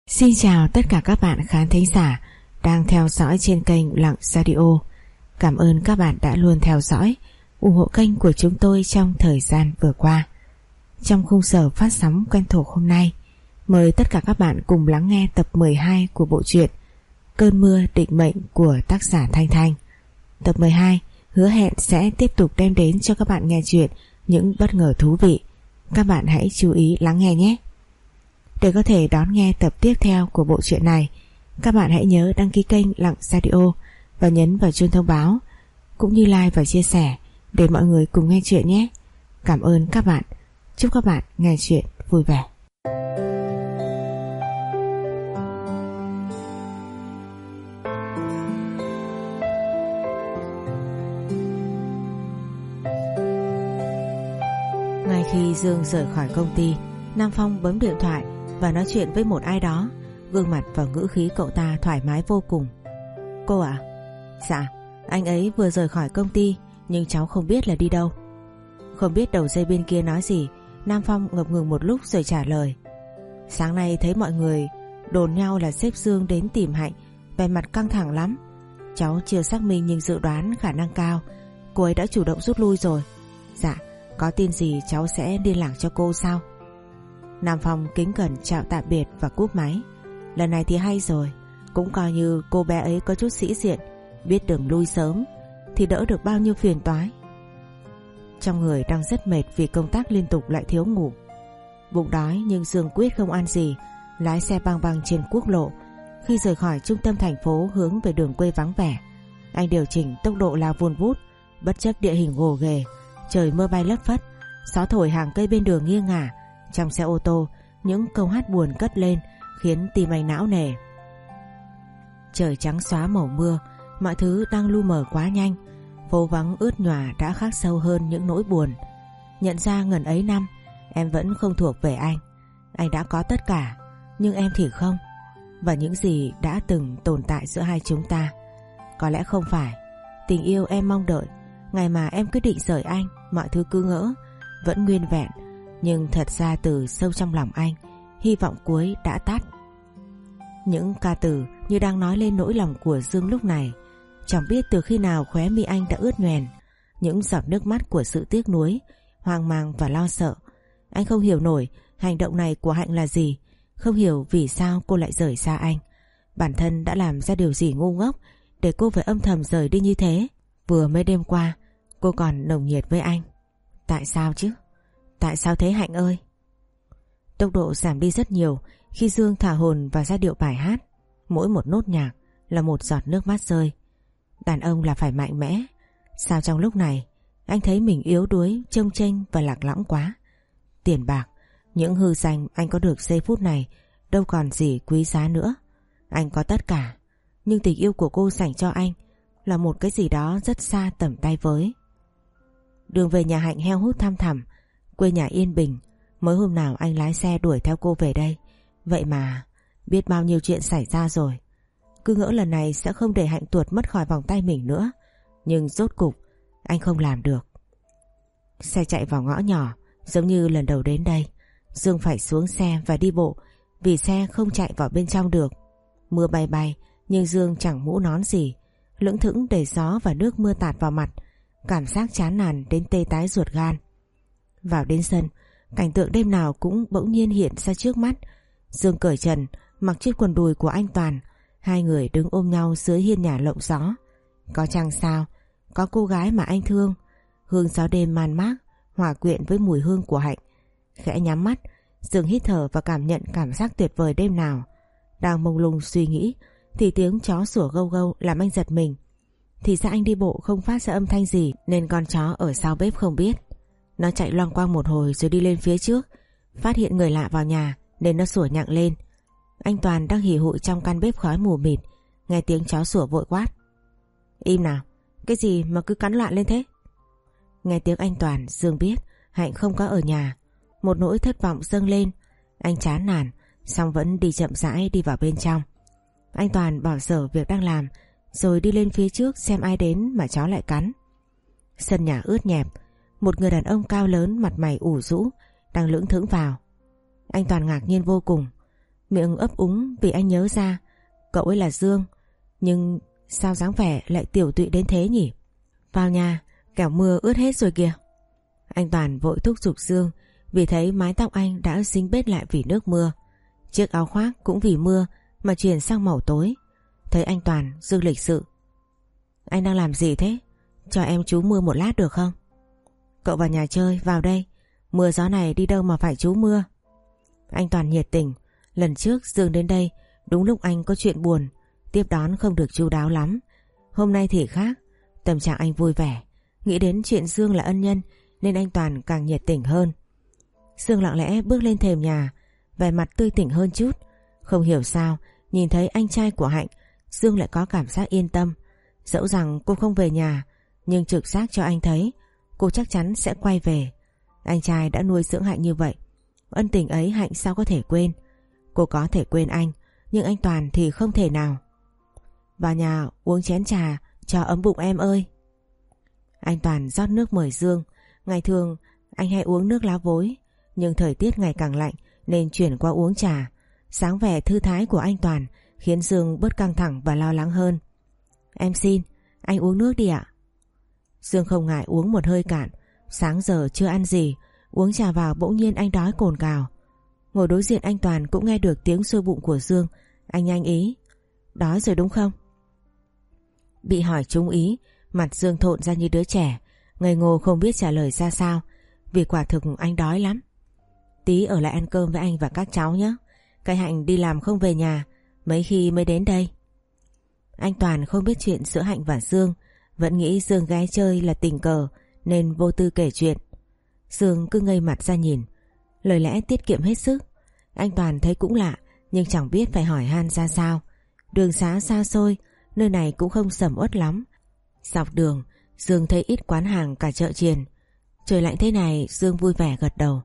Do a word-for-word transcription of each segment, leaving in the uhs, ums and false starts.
Xin chào tất cả các bạn khán thính giả đang theo dõi trên kênh Lặng Radio. Cảm ơn các bạn đã luôn theo dõi, ủng hộ kênh của chúng tôi trong thời gian vừa qua. Trong khung giờ phát sóng quen thuộc hôm nay, mời tất cả các bạn cùng lắng nghe tập mười hai của bộ truyện Cơn mưa định mệnh của tác giả Thanh Thanh. Tập mười hai hứa hẹn sẽ tiếp tục đem đến cho các bạn nghe chuyện những bất ngờ thú vị. Các bạn hãy chú ý lắng nghe nhé. Để có thể đón nghe tập tiếp theo của bộ truyện này, các bạn hãy nhớ đăng ký kênh Lặng Radio và nhấn vào chuông thông báo, cũng như like và chia sẻ để mọi người cùng nghe chuyện nhé. Cảm ơn các bạn. Chúc các bạn nghe chuyện vui vẻ. Ngay khi Dương rời khỏi công ty, Nam Phong bấm điện thoại và nói chuyện với một ai đó. Gương mặt và ngữ khí cậu ta thoải mái vô cùng. Cô ạ? À? Dạ, anh ấy vừa rời khỏi công ty, nhưng cháu không biết là đi đâu. Không biết đầu dây bên kia nói gì, Nam Phong ngập ngừng một lúc rồi trả lời. Sáng nay thấy mọi người đồn nhau là sếp Dương đến tìm Hạnh, vẻ mặt căng thẳng lắm. Cháu chưa xác minh nhưng dự đoán khả năng cao cô ấy đã chủ động rút lui rồi. Dạ, có tin gì cháu sẽ liên lạc cho cô sau. Nam Phong kính cẩn chào tạm biệt và cúp máy. Lần này thì hay rồi, cũng coi như cô bé ấy có chút sĩ diện, biết đường lui sớm thì đỡ được bao nhiêu phiền toái. Trong người đang rất mệt vì công tác liên tục lại thiếu ngủ. Bụng đói nhưng Dương quyết không ăn gì, lái xe băng băng trên quốc lộ. Khi rời khỏi trung tâm thành phố hướng về đường quê vắng vẻ, anh điều chỉnh tốc độ lao vun vút, bất chấp địa hình gồ ghề, trời mưa bay lất phất, gió thổi hàng cây bên đường nghiêng ngả. Trong xe ô tô, những câu hát buồn cất lên khiến tim anh não nề. Trời trắng xóa màu mưa, mọi thứ đang lu mờ quá nhanh. Phố vắng ướt nhòa đã khắc sâu hơn những nỗi buồn. Nhận ra ngần ấy năm em vẫn không thuộc về anh. Anh đã có tất cả, nhưng em thì không. Và những gì đã từng tồn tại giữa hai chúng ta, có lẽ không phải tình yêu em mong đợi. Ngày mà em quyết định rời anh, mọi thứ cứ ngỡ vẫn nguyên vẹn. Nhưng thật ra từ sâu trong lòng anh, hy vọng cuối đã tắt. Những ca từ như đang nói lên nỗi lòng của Dương lúc này. Chẳng biết từ khi nào khóe mi anh đã ướt nhoèn những giọt nước mắt của sự tiếc nuối, hoang mang và lo sợ. Anh không hiểu nổi hành động này của Hạnh là gì, không hiểu vì sao cô lại rời xa anh. Bản thân đã làm ra điều gì ngu ngốc để cô phải âm thầm rời đi như thế. Vừa mới đêm qua cô còn nồng nhiệt với anh. Tại sao chứ? Tại sao thế Hạnh ơi? Tốc độ giảm đi rất nhiều khi Dương thả hồn vào giai điệu bài hát. Mỗi một nốt nhạc là một giọt nước mắt rơi. Đàn ông là phải mạnh mẽ. Sao trong lúc này anh thấy mình yếu đuối, chông chênh và lạc lõng quá. Tiền bạc, những hư danh anh có được giây phút này đâu còn gì quý giá nữa. Anh có tất cả, nhưng tình yêu của cô dành cho anh là một cái gì đó rất xa tầm tay với. Đường về nhà Hạnh heo hút thăm thẳm. Quê nhà yên bình. Mới hôm nào anh lái xe đuổi theo cô về đây. Vậy mà biết bao nhiêu chuyện xảy ra rồi. Cứ ngỡ lần này sẽ không để Hạnh tuột mất khỏi vòng tay mình nữa. Nhưng rốt cục anh không làm được. Xe chạy vào ngõ nhỏ. Giống như lần đầu đến đây, Dương phải xuống xe và đi bộ, vì xe không chạy vào bên trong được. Mưa bay bay, nhưng Dương chẳng mũ nón gì, lững thững để gió và nước mưa tạt vào mặt. Cảm giác chán nản đến tê tái ruột gan. Vào đến sân, cảnh tượng đêm nào cũng bỗng nhiên hiện ra trước mắt. Dương cởi trần, mặc chiếc quần đùi của anh Toàn. Hai người đứng ôm nhau dưới hiên nhà lộng gió. Có chăng sao, có cô gái mà anh thương. Hương gió đêm man mác hòa quyện với mùi hương của Hạnh. Khẽ nhắm mắt, Dương hít thở và cảm nhận cảm giác tuyệt vời đêm nào. Đang mông lung suy nghĩ thì tiếng chó sủa gâu gâu làm anh giật mình. Thì ra anh đi bộ không phát ra âm thanh gì, nên con chó ở sau bếp không biết. Nó chạy loang quang một hồi rồi đi lên phía trước, phát hiện người lạ vào nhà nên nó sủa nhặng lên. Anh Toàn đang hì hụi trong căn bếp khói mù mịt, nghe tiếng chó sủa vội quát: Im nào, cái gì mà cứ cắn loạn lên thế? Nghe tiếng anh Toàn, Dương biết Hạnh không có ở nhà. Một nỗi thất vọng dâng lên. Anh chán nản, xong vẫn đi chậm rãi đi vào bên trong. Anh Toàn bỏ dở việc đang làm rồi đi lên phía trước xem ai đến mà chó lại cắn. Sân nhà ướt nhẹp. Một người đàn ông cao lớn, mặt mày ủ rũ đang lững thững vào. Anh Toàn ngạc nhiên vô cùng. miệng ấp úng vì anh nhớ ra cậu ấy là Dương. Nhưng sao dáng vẻ lại tiểu tụy đến thế nhỉ? Vào nhà, kẻo mưa ướt hết rồi kìa. Anh Toàn vội thúc giục Dương vì thấy mái tóc anh đã dính bết lại vì nước mưa. Chiếc áo khoác cũng vì mưa mà chuyển sang màu tối. Thấy anh Toàn, Dương lịch sự: Anh đang làm gì thế? Cho em trú mưa một lát được không? Cậu vào nhà chơi, vào đây. Mưa gió này đi đâu mà phải trú mưa. Anh Toàn nhiệt tình. Lần trước Dương đến đây đúng lúc anh có chuyện buồn, tiếp đón không được chu đáo lắm. Hôm nay thì khác, tâm trạng anh vui vẻ. Nghĩ đến chuyện Dương là ân nhân nên anh Toàn càng nhiệt tình hơn. Dương lặng lẽ bước lên thềm nhà, vẻ mặt tươi tỉnh hơn chút. Không hiểu sao nhìn thấy anh trai của Hạnh, Dương lại có cảm giác yên tâm. Dẫu rằng cô không về nhà, nhưng trực giác cho anh thấy cô chắc chắn sẽ quay về. Anh trai đã nuôi dưỡng Hạnh như vậy, ân tình ấy Hạnh sao có thể quên. Cô có thể quên anh, nhưng anh Toàn thì không thể nào. Vào nhà uống chén trà cho ấm bụng em ơi. Anh Toàn rót nước mời Dương. Ngày thường anh hay uống nước lá vối, nhưng thời tiết ngày càng lạnh nên chuyển qua uống trà. Sáng vẻ thư thái của anh Toàn khiến Dương bớt căng thẳng và lo lắng hơn. Em xin, anh uống nước đi ạ. Dương không ngại uống một hơi cạn. Sáng giờ chưa ăn gì, uống trà vào bỗng nhiên anh đói cồn cào. Ngồi đối diện anh Toàn cũng nghe được tiếng sôi bụng của Dương. Anh nhanh ý: Đói rồi đúng không? Bị hỏi trúng ý, mặt Dương thộn ra như đứa trẻ, ngây ngô không biết trả lời ra sao. Vì quả thực anh đói lắm. Tí ở lại ăn cơm với anh và các cháu nhé. Cái Hạnh đi làm không về nhà, mấy khi mới đến đây. Anh Toàn không biết chuyện giữa Hạnh và Dương, vẫn nghĩ Dương gái chơi là tình cờ nên vô tư kể chuyện. Dương cứ ngây mặt ra nhìn, lời lẽ tiết kiệm hết sức. Anh Toàn thấy cũng lạ, nhưng chẳng biết phải hỏi han ra sao. Đường xá xa xôi, nơi này cũng không sầm uất lắm. Dọc đường Dương thấy ít quán hàng cả chợ Chiền. Trời lạnh thế này Dương vui vẻ gật đầu.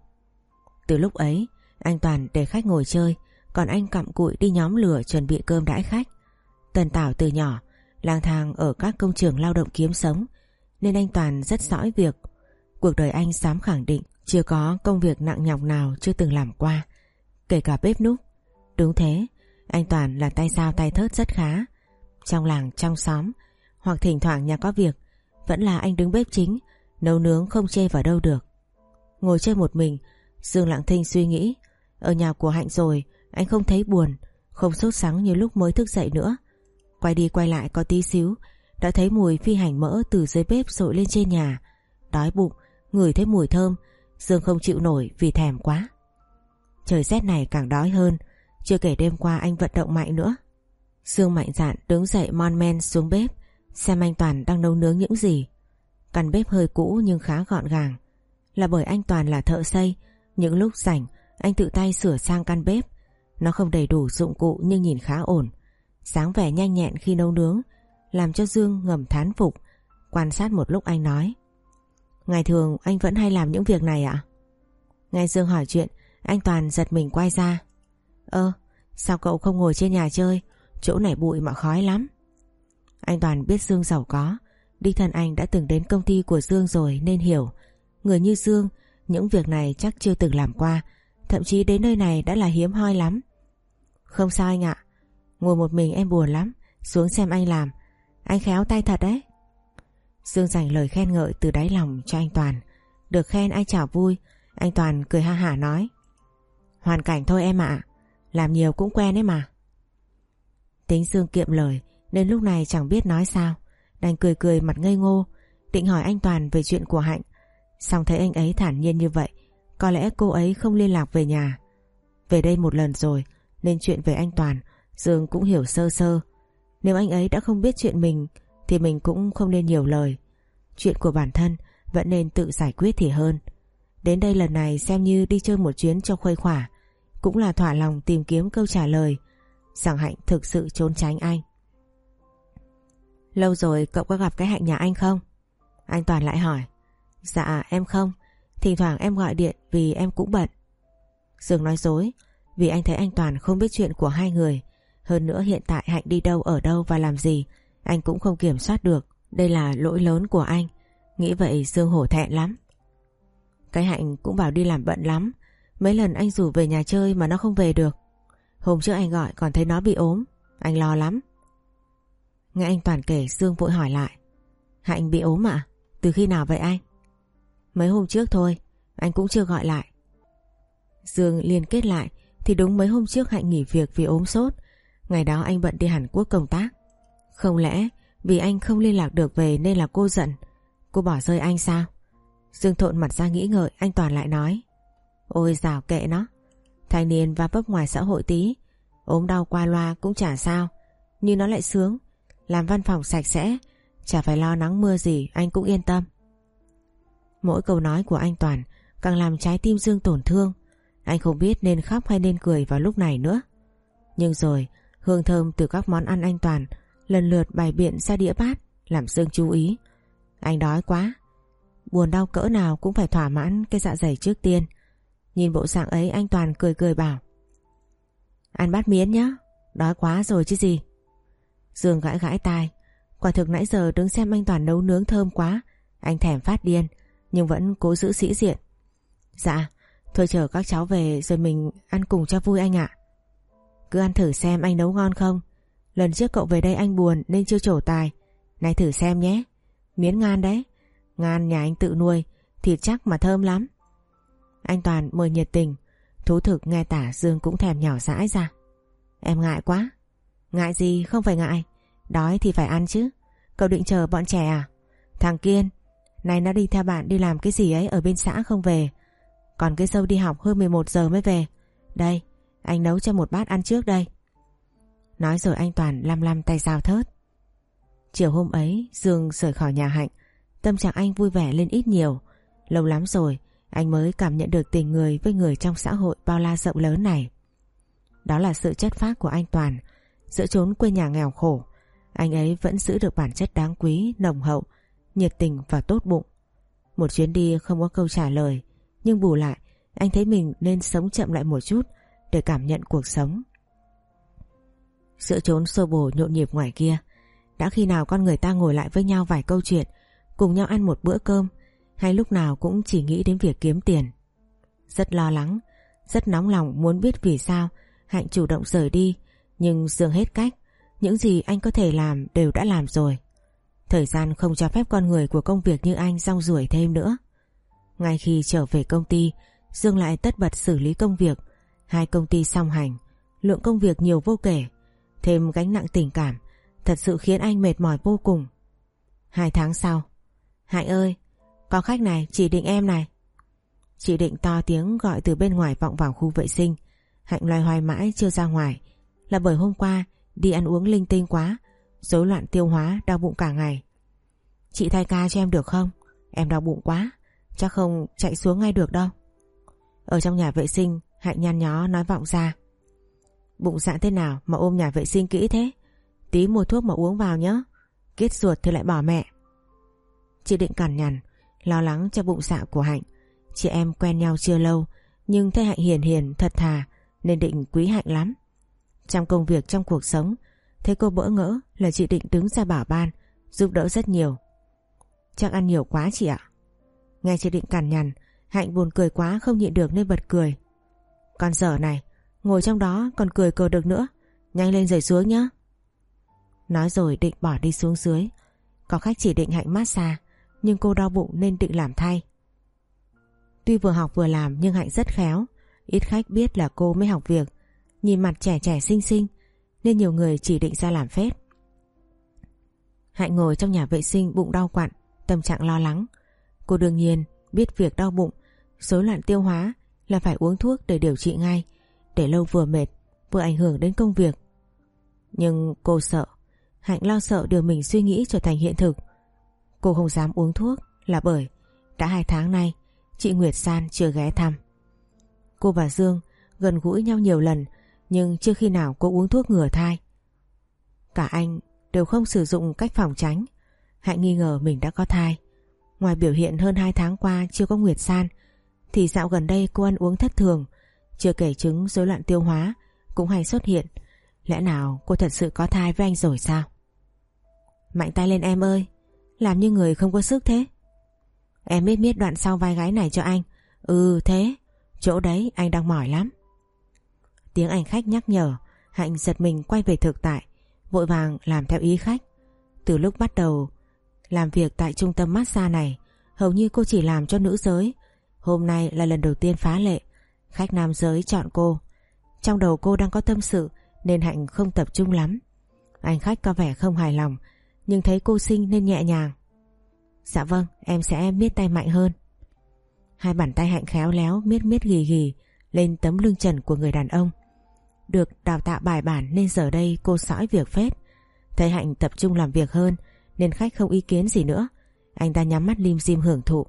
Từ lúc ấy anh Toàn để khách ngồi chơi, còn anh cặm cụi đi nhóm lửa chuẩn bị cơm đãi khách. Tần Tảo từ nhỏ lang thang ở các công trường lao động kiếm sống, nên anh Toàn rất giỏi việc. Cuộc đời anh dám khẳng định chưa có công việc nặng nhọc nào chưa từng làm qua, kể cả bếp núc. Đúng thế, anh Toàn là tay dao tay thớt rất khá. Trong làng trong xóm, hoặc thỉnh thoảng nhà có việc, vẫn là anh đứng bếp chính, nấu nướng không chê vào đâu được. Ngồi chơi một mình, Dương lặng thinh suy nghĩ. Ở nhà của Hạnh rồi, anh không thấy buồn, không sốt sắng như lúc mới thức dậy nữa. Quay đi quay lại có tí xíu, đã thấy mùi phi hành mỡ từ dưới bếp dội lên trên nhà. Đói bụng, ngửi thấy mùi thơm, Dương không chịu nổi vì thèm quá. Trời rét này càng đói hơn, chưa kể đêm qua anh vận động mạnh nữa. Dương mạnh dạn đứng dậy mon men xuống bếp, xem anh Toàn đang nấu nướng những gì. Căn bếp hơi cũ nhưng khá gọn gàng. Là bởi anh Toàn là thợ xây, những lúc rảnh anh tự tay sửa sang căn bếp. Nó không đầy đủ dụng cụ nhưng nhìn khá ổn. Sáng vẻ nhanh nhẹn khi nấu nướng làm cho Dương ngầm thán phục. Quan sát một lúc anh nói: Ngày thường anh vẫn hay làm những việc này ạ? Nghe Dương hỏi chuyện, anh Toàn giật mình quay ra. Ơ, sao cậu không ngồi trên nhà chơi? Chỗ này bụi mà khói lắm. Anh Toàn biết Dương giàu có, đích thân anh đã từng đến công ty của Dương rồi nên hiểu. Người như Dương, những việc này chắc chưa từng làm qua, thậm chí đến nơi này đã là hiếm hoi lắm. Không sao anh ạ, ngồi một mình em buồn lắm, xuống xem anh làm. Anh khéo tay thật đấy. Dương dành lời khen ngợi từ đáy lòng cho anh Toàn. Được khen ai chả vui. Anh Toàn cười ha hả nói: Hoàn cảnh thôi em ạ, làm nhiều cũng quen ấy mà. Tính Dương kiệm lời nên lúc này chẳng biết nói sao, đành cười cười mặt ngây ngô, định hỏi anh Toàn về chuyện của Hạnh. Xong thấy anh ấy thản nhiên như vậy, có lẽ cô ấy không liên lạc về nhà. Về đây một lần rồi nên chuyện về anh Toàn Dương cũng hiểu sơ sơ. Nếu anh ấy đã không biết chuyện mình thì mình cũng không nên nhiều lời. Chuyện của bản thân vẫn nên tự giải quyết thì hơn. Đến đây lần này xem như đi chơi một chuyến cho khuây khỏa, cũng là thỏa lòng tìm kiếm câu trả lời rằng Hạnh thực sự trốn tránh anh. Lâu rồi cậu có gặp cái Hạnh nhà anh không? Anh Toàn lại hỏi. Dạ em không, thỉnh thoảng em gọi điện vì em cũng bận. Dương nói dối, vì anh thấy anh Toàn không biết chuyện của hai người. Hơn nữa hiện tại Hạnh đi đâu ở đâu và làm gì anh cũng không kiểm soát được. Đây là lỗi lớn của anh. Nghĩ vậy Dương hổ thẹn lắm. Cái Hạnh cũng bảo đi làm bận lắm, mấy lần anh rủ về nhà chơi mà nó không về được. Hôm trước anh gọi còn thấy nó bị ốm, anh lo lắm. Nghe anh Toàn kể, Dương vội hỏi lại. Hạnh bị ốm ạ? Từ khi nào vậy anh? Mấy hôm trước thôi, anh cũng chưa gọi lại. Dương liên kết lại thì đúng mấy hôm trước Hạnh nghỉ việc vì ốm sốt. Ngày đó anh bận đi Hàn Quốc công tác. Không lẽ vì anh không liên lạc được về nên là cô giận, cô bỏ rơi anh sao? Dương thộn mặt ra nghĩ ngợi. Anh Toàn lại nói. Ôi dào kệ nó, thanh niên va vấp ngoài xã hội tí, ốm đau qua loa cũng chả sao. Nhưng nó lại sướng, làm văn phòng sạch sẽ, chả phải lo nắng mưa gì, anh cũng yên tâm. Mỗi câu nói của anh Toàn càng làm trái tim Dương tổn thương. Anh không biết nên khóc hay nên cười vào lúc này nữa. Nhưng rồi hương thơm từ các món ăn anh Toàn lần lượt bày biện ra đĩa bát làm Dương chú ý. Anh đói quá, buồn đau cỡ nào cũng phải thỏa mãn cái dạ dày trước tiên. Nhìn bộ dạng ấy, anh Toàn cười cười bảo. Ăn bát miến nhá, đói quá rồi chứ gì. Dương gãi gãi tai. Quả thực nãy giờ đứng xem anh Toàn nấu nướng thơm quá, anh thèm phát điên, nhưng vẫn cố giữ sĩ diện. Dạ, thôi chờ các cháu về rồi mình ăn cùng cho vui anh ạ. Cứ ăn thử xem anh nấu ngon không. Lần trước cậu về đây anh buồn nên chưa trổ tài, này thử xem nhé. Miến ngan đấy, ngan nhà anh tự nuôi, thịt chắc mà thơm lắm. Anh Toàn mời nhiệt tình. Thú thực nghe tả Dương cũng thèm nhỏ dãi ra. Em ngại quá. Ngại gì, không phải ngại, đói thì phải ăn chứ. Cậu định chờ bọn trẻ à? Thằng Kiên này nó đi theo bạn đi làm cái gì ấy ở bên xã không về. Còn cái Dâu đi học hơn mười một giờ mới về. Đây, anh nấu cho một bát ăn trước đây. Nói rồi anh Toàn lăm lăm tay dao thớt. Chiều hôm ấy Dương rời khỏi nhà Hạnh, tâm trạng anh vui vẻ lên ít nhiều. Lâu lắm rồi anh mới cảm nhận được tình người với người trong xã hội bao la rộng lớn này. Đó là sự chất phác của anh Toàn. Giữa chốn quê nhà nghèo khổ, anh ấy vẫn giữ được bản chất đáng quý, nồng hậu, nhiệt tình và tốt bụng. Một chuyến đi không có câu trả lời, nhưng bù lại anh thấy mình nên sống chậm lại một chút để cảm nhận cuộc sống. Giữa chốn xô bồ nhộn nhịp ngoài kia, đã khi nào con người ta ngồi lại với nhau vài câu chuyện, cùng nhau ăn một bữa cơm, hay lúc nào cũng chỉ nghĩ đến việc kiếm tiền. Rất lo lắng, rất nóng lòng muốn biết vì sao Hạnh chủ động rời đi, nhưng Dương hết cách. Những gì anh có thể làm đều đã làm rồi. Thời gian không cho phép con người của công việc như anh rong ruổi thêm nữa. Ngay khi trở về công ty, Dương lại tất bật xử lý công việc. Hai công ty song hành, lượng công việc nhiều vô kể, thêm gánh nặng tình cảm, thật sự khiến anh mệt mỏi vô cùng. Hai tháng sau. Hạnh ơi, có khách này, chị Định em này. Chị Định to tiếng gọi từ bên ngoài vọng vào khu vệ sinh. Hạnh loay hoay mãi chưa ra ngoài, là bởi hôm qua đi ăn uống linh tinh quá, rối loạn tiêu hóa, đau bụng cả ngày. Chị thay ca cho em được không? Em đau bụng quá, chắc không chạy xuống ngay được đâu. Ở trong nhà vệ sinh, Hạnh nhăn nhó nói vọng ra. Bụng dạ thế nào mà ôm nhà vệ sinh kỹ thế? Tí mua thuốc mà uống vào nhé, kết ruột thì lại bỏ mẹ. Chị Định cằn nhằn, lo lắng cho bụng dạ của Hạnh. Chị em quen nhau chưa lâu, nhưng thấy Hạnh hiền hiền thật thà nên Định quý Hạnh lắm. Trong công việc, trong cuộc sống, thấy cô bỡ ngỡ là chị Định đứng ra bảo ban, giúp đỡ rất nhiều. Chắc ăn nhiều quá chị ạ. Nghe chị Định cằn nhằn, Hạnh buồn cười quá không nhịn được nên bật cười. Con dở này, ngồi trong đó còn cười cờ được nữa, nhanh lên rời xuống nhá. Nói rồi Định bỏ đi xuống dưới. Có khách chỉ định Hạnh massage, nhưng cô đau bụng nên Định làm thay. Tuy vừa học vừa làm nhưng Hạnh rất khéo, ít khách biết là cô mới học việc. Nhìn mặt trẻ trẻ xinh xinh nên nhiều người chỉ định ra làm phết. Hạnh ngồi trong nhà vệ sinh bụng đau quặn, tâm trạng lo lắng. Cô đương nhiên biết việc đau bụng, rối loạn tiêu hóa là phải uống thuốc để điều trị ngay, để lâu vừa mệt vừa ảnh hưởng đến công việc. Nhưng cô sợ, Hạnh lo sợ điều mình suy nghĩ trở thành hiện thực. Cô không dám uống thuốc là bởi đã hai tháng nay chị Nguyệt San chưa ghé thăm. Cô và Dương gần gũi nhau nhiều lần, nhưng chưa khi nào cô uống thuốc ngừa thai. Cả anh đều không sử dụng cách phòng tránh. Hạnh nghi ngờ mình đã có thai. Ngoài biểu hiện hơn hai tháng qua chưa có Nguyệt San, thì dạo gần đây cô ăn uống thất thường, chưa kể chứng rối loạn tiêu hóa cũng hay xuất hiện. Lẽ nào cô thật sự có thai với anh rồi sao? Mạnh tay lên em ơi, làm như người không có sức thế. Em biết miết đoạn sau vai gáy này cho anh. Ừ thế, chỗ đấy anh đang mỏi lắm. Tiếng anh khách nhắc nhở, Hạnh giật mình quay về thực tại, vội vàng làm theo ý khách. Từ lúc bắt đầu làm việc tại trung tâm massage này, hầu như cô chỉ làm cho nữ giới. Hôm nay là lần đầu tiên phá lệ, khách nam giới chọn cô. Trong đầu cô đang có tâm sự nên Hạnh không tập trung lắm. Anh khách có vẻ không hài lòng, nhưng thấy cô xinh nên nhẹ nhàng. Dạ vâng, em sẽ miết tay mạnh hơn. Hai bàn tay Hạnh khéo léo miết miết ghì ghì lên tấm lưng trần của người đàn ông. Được đào tạo bài bản nên giờ đây cô sõi việc phết. Thấy Hạnh tập trung làm việc hơn nên khách không ý kiến gì nữa. Anh ta nhắm mắt lim dim hưởng thụ.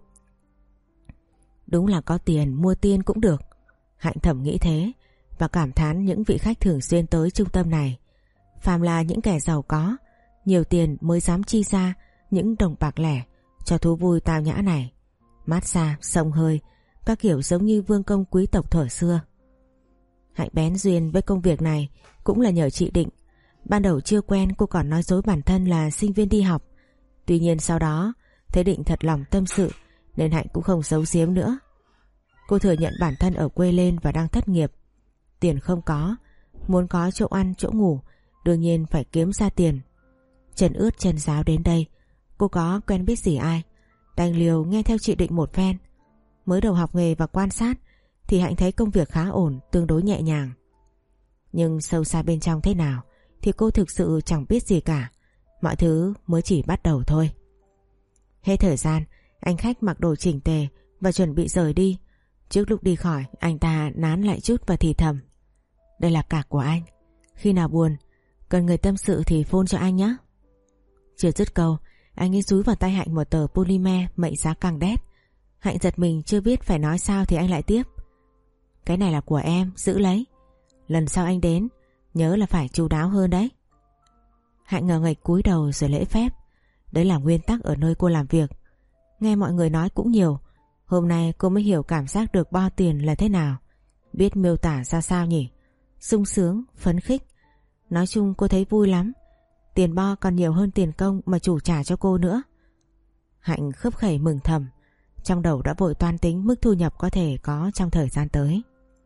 Đúng là có tiền mua tiên cũng được. Hạnh thầm nghĩ thế và cảm thán những vị khách thường xuyên tới trung tâm này. Phàm là những kẻ giàu có, nhiều tiền mới dám chi ra những đồng bạc lẻ cho thú vui tao nhã này. Massage, xông hơi, các kiểu giống như vương công quý tộc thuở xưa. Hạnh bén duyên với công việc này cũng là nhờ chị Định. Ban đầu chưa quen cô còn nói dối bản thân là sinh viên đi học. Tuy nhiên sau đó thấy Định thật lòng tâm sự nên Hạnh cũng không giấu giếm nữa. Cô thừa nhận bản thân ở quê lên và đang thất nghiệp. Tiền không có, muốn có chỗ ăn chỗ ngủ đương nhiên phải kiếm ra tiền. Chân ướt chân ráo đến đây, cô có quen biết gì ai, đành liều nghe theo chị Định một phen. Mới đầu học nghề và quan sát thì Hạnh thấy công việc khá ổn, tương đối nhẹ nhàng. Nhưng sâu xa bên trong thế nào thì cô thực sự chẳng biết gì cả. Mọi thứ mới chỉ bắt đầu thôi. Hết thời gian, anh khách mặc đồ chỉnh tề và chuẩn bị rời đi. Trước lúc đi khỏi, anh ta nán lại chút và thì thầm. Đây là cạc của anh. Khi nào buồn, cần người tâm sự thì phone cho anh nhé. Chưa dứt câu, anh ấy dúi vào tay Hạnh một tờ polymer mệnh giá càng đét. Hạnh giật mình chưa biết phải nói sao thì anh lại tiếp. Cái này là của em, giữ lấy. Lần sau anh đến, nhớ là phải chu đáo hơn đấy. Hạnh ngờ nghệch cúi đầu rồi lễ phép. Đấy là nguyên tắc ở nơi cô làm việc. Nghe mọi người nói cũng nhiều. Hôm nay cô mới hiểu cảm giác được bo tiền là thế nào. Biết miêu tả ra sao nhỉ? Sung sướng, phấn khích. Nói chung cô thấy vui lắm. Tiền bo còn nhiều hơn tiền công mà chủ trả cho cô nữa. Hạnh khấp khẩy mừng thầm. Trong đầu đã vội toan tính mức thu nhập có thể có trong thời gian tới.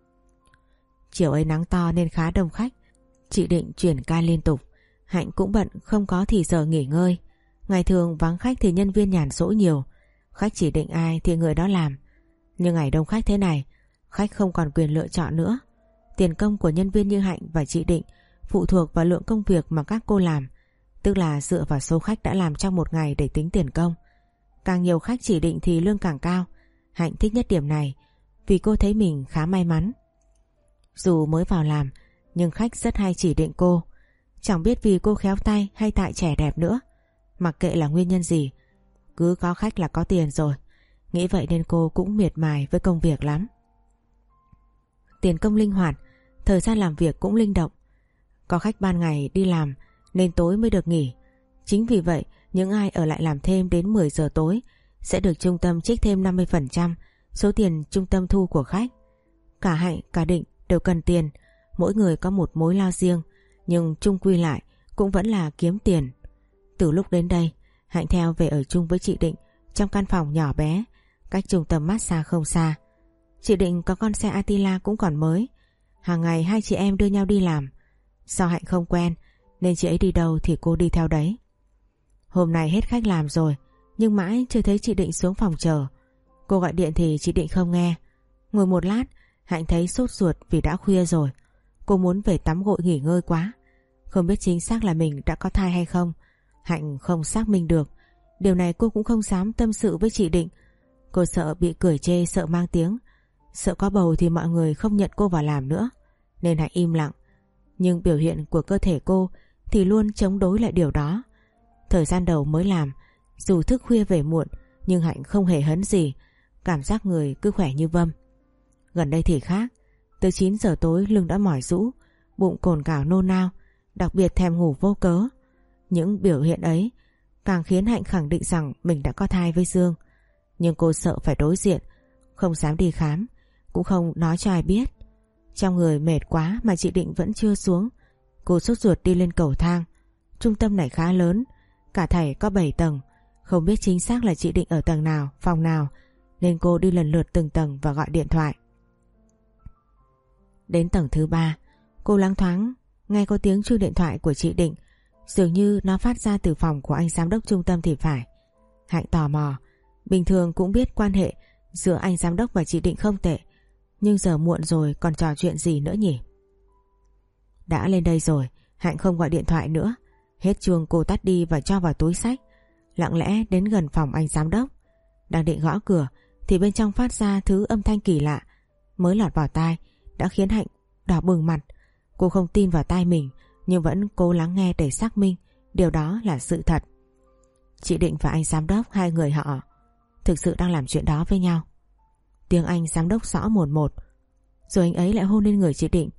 Chiều ấy nắng to nên khá đông khách. Chị Định chuyển ca liên tục. Hạnh cũng bận không có thì giờ nghỉ ngơi. Ngày thường vắng khách thì nhân viên nhàn rỗi nhiều. Khách chỉ định ai thì người đó làm. Nhưng ngày đông khách thế này, khách không còn quyền lựa chọn nữa. Tiền công của nhân viên như Hạnh và chị Định phụ thuộc vào lượng công việc mà các cô làm. Tức là dựa vào số khách đã làm trong một ngày để tính tiền công. Càng nhiều khách chỉ định thì lương càng cao. Hạnh thích nhất điểm này vì cô thấy mình khá may mắn. Dù mới vào làm nhưng khách rất hay chỉ định cô. Chẳng biết vì cô khéo tay hay tại trẻ đẹp nữa. Mặc kệ là nguyên nhân gì, cứ có khách là có tiền rồi. Nghĩ vậy nên cô cũng miệt mài với công việc lắm. Tiền công linh hoạt, thời gian làm việc cũng linh động. Có khách ban ngày đi làm nên tối mới được nghỉ. Chính vì vậy những ai ở lại làm thêm đến mười giờ tối sẽ được trung tâm trích thêm năm mươi phần trăm số tiền trung tâm thu của khách. Cả Hạnh cả Định đều cần tiền. Mỗi người có một mối lo riêng, nhưng chung quy lại cũng vẫn là kiếm tiền. Từ lúc đến đây, Hạnh theo về ở chung với chị Định trong căn phòng nhỏ bé, cách trung tâm massage không xa. Chị Định có con xe Attila cũng còn mới. Hàng ngày hai chị em đưa nhau đi làm. Do Hạnh không quen nên chị ấy đi đâu thì cô đi theo đấy. Hôm nay hết khách làm rồi, nhưng mãi chưa thấy chị Định xuống phòng chờ. Cô gọi điện thì chị Định không nghe. Ngồi một lát, Hạnh thấy sốt ruột vì đã khuya rồi. Cô muốn về tắm gội nghỉ ngơi quá. Không biết chính xác là mình đã có thai hay không. Hạnh không xác minh được. Điều này cô cũng không dám tâm sự với chị Định. Cô sợ bị cười chê, sợ mang tiếng. Sợ có bầu thì mọi người không nhận cô vào làm nữa. Nên Hạnh im lặng. Nhưng biểu hiện của cơ thể cô thì luôn chống đối lại điều đó. Thời gian đầu mới làm, dù thức khuya về muộn nhưng Hạnh không hề hấn gì. Cảm giác người cứ khỏe như vâm. Gần đây thì khác. Từ chín giờ tối lưng đã mỏi rũ, bụng cồn cào nôn nao, đặc biệt thèm ngủ vô cớ. Những biểu hiện ấy càng khiến Hạnh khẳng định rằng mình đã có thai với Dương. Nhưng cô sợ phải đối diện, không dám đi khám, cũng không nói cho ai biết. Trong người mệt quá mà chị Định vẫn chưa xuống. Cô sốt ruột đi lên cầu thang. Trung tâm này khá lớn, cả thảy có bảy tầng. Không biết chính xác là chị Định ở tầng nào, phòng nào, nên cô đi lần lượt từng tầng và gọi điện thoại. Đến tầng thứ ba, Cô loáng thoáng nghe có tiếng chuông điện thoại của chị Định, dường như nó phát ra từ phòng của anh giám đốc trung tâm thì phải. Hạnh tò mò, bình thường cũng biết quan hệ giữa anh giám đốc và chị Định không tệ, nhưng giờ muộn rồi còn trò chuyện gì nữa nhỉ? Đã lên đây rồi, Hạnh không gọi điện thoại nữa. Hết chuông cô tắt đi và cho vào túi xách, lặng lẽ đến gần phòng anh giám đốc. Đang định gõ cửa thì bên trong phát ra thứ âm thanh kỳ lạ, mới lọt vào tai đã khiến Hạnh đỏ bừng mặt. Cô không tin vào tai mình, nhưng vẫn cố lắng nghe để xác minh điều đó là sự thật. Chị Định và anh giám đốc, hai người họ thực sự đang làm chuyện đó với nhau. Tiếng anh giám đốc rõ mồn một, rồi anh ấy lại hôn lên người chị Định.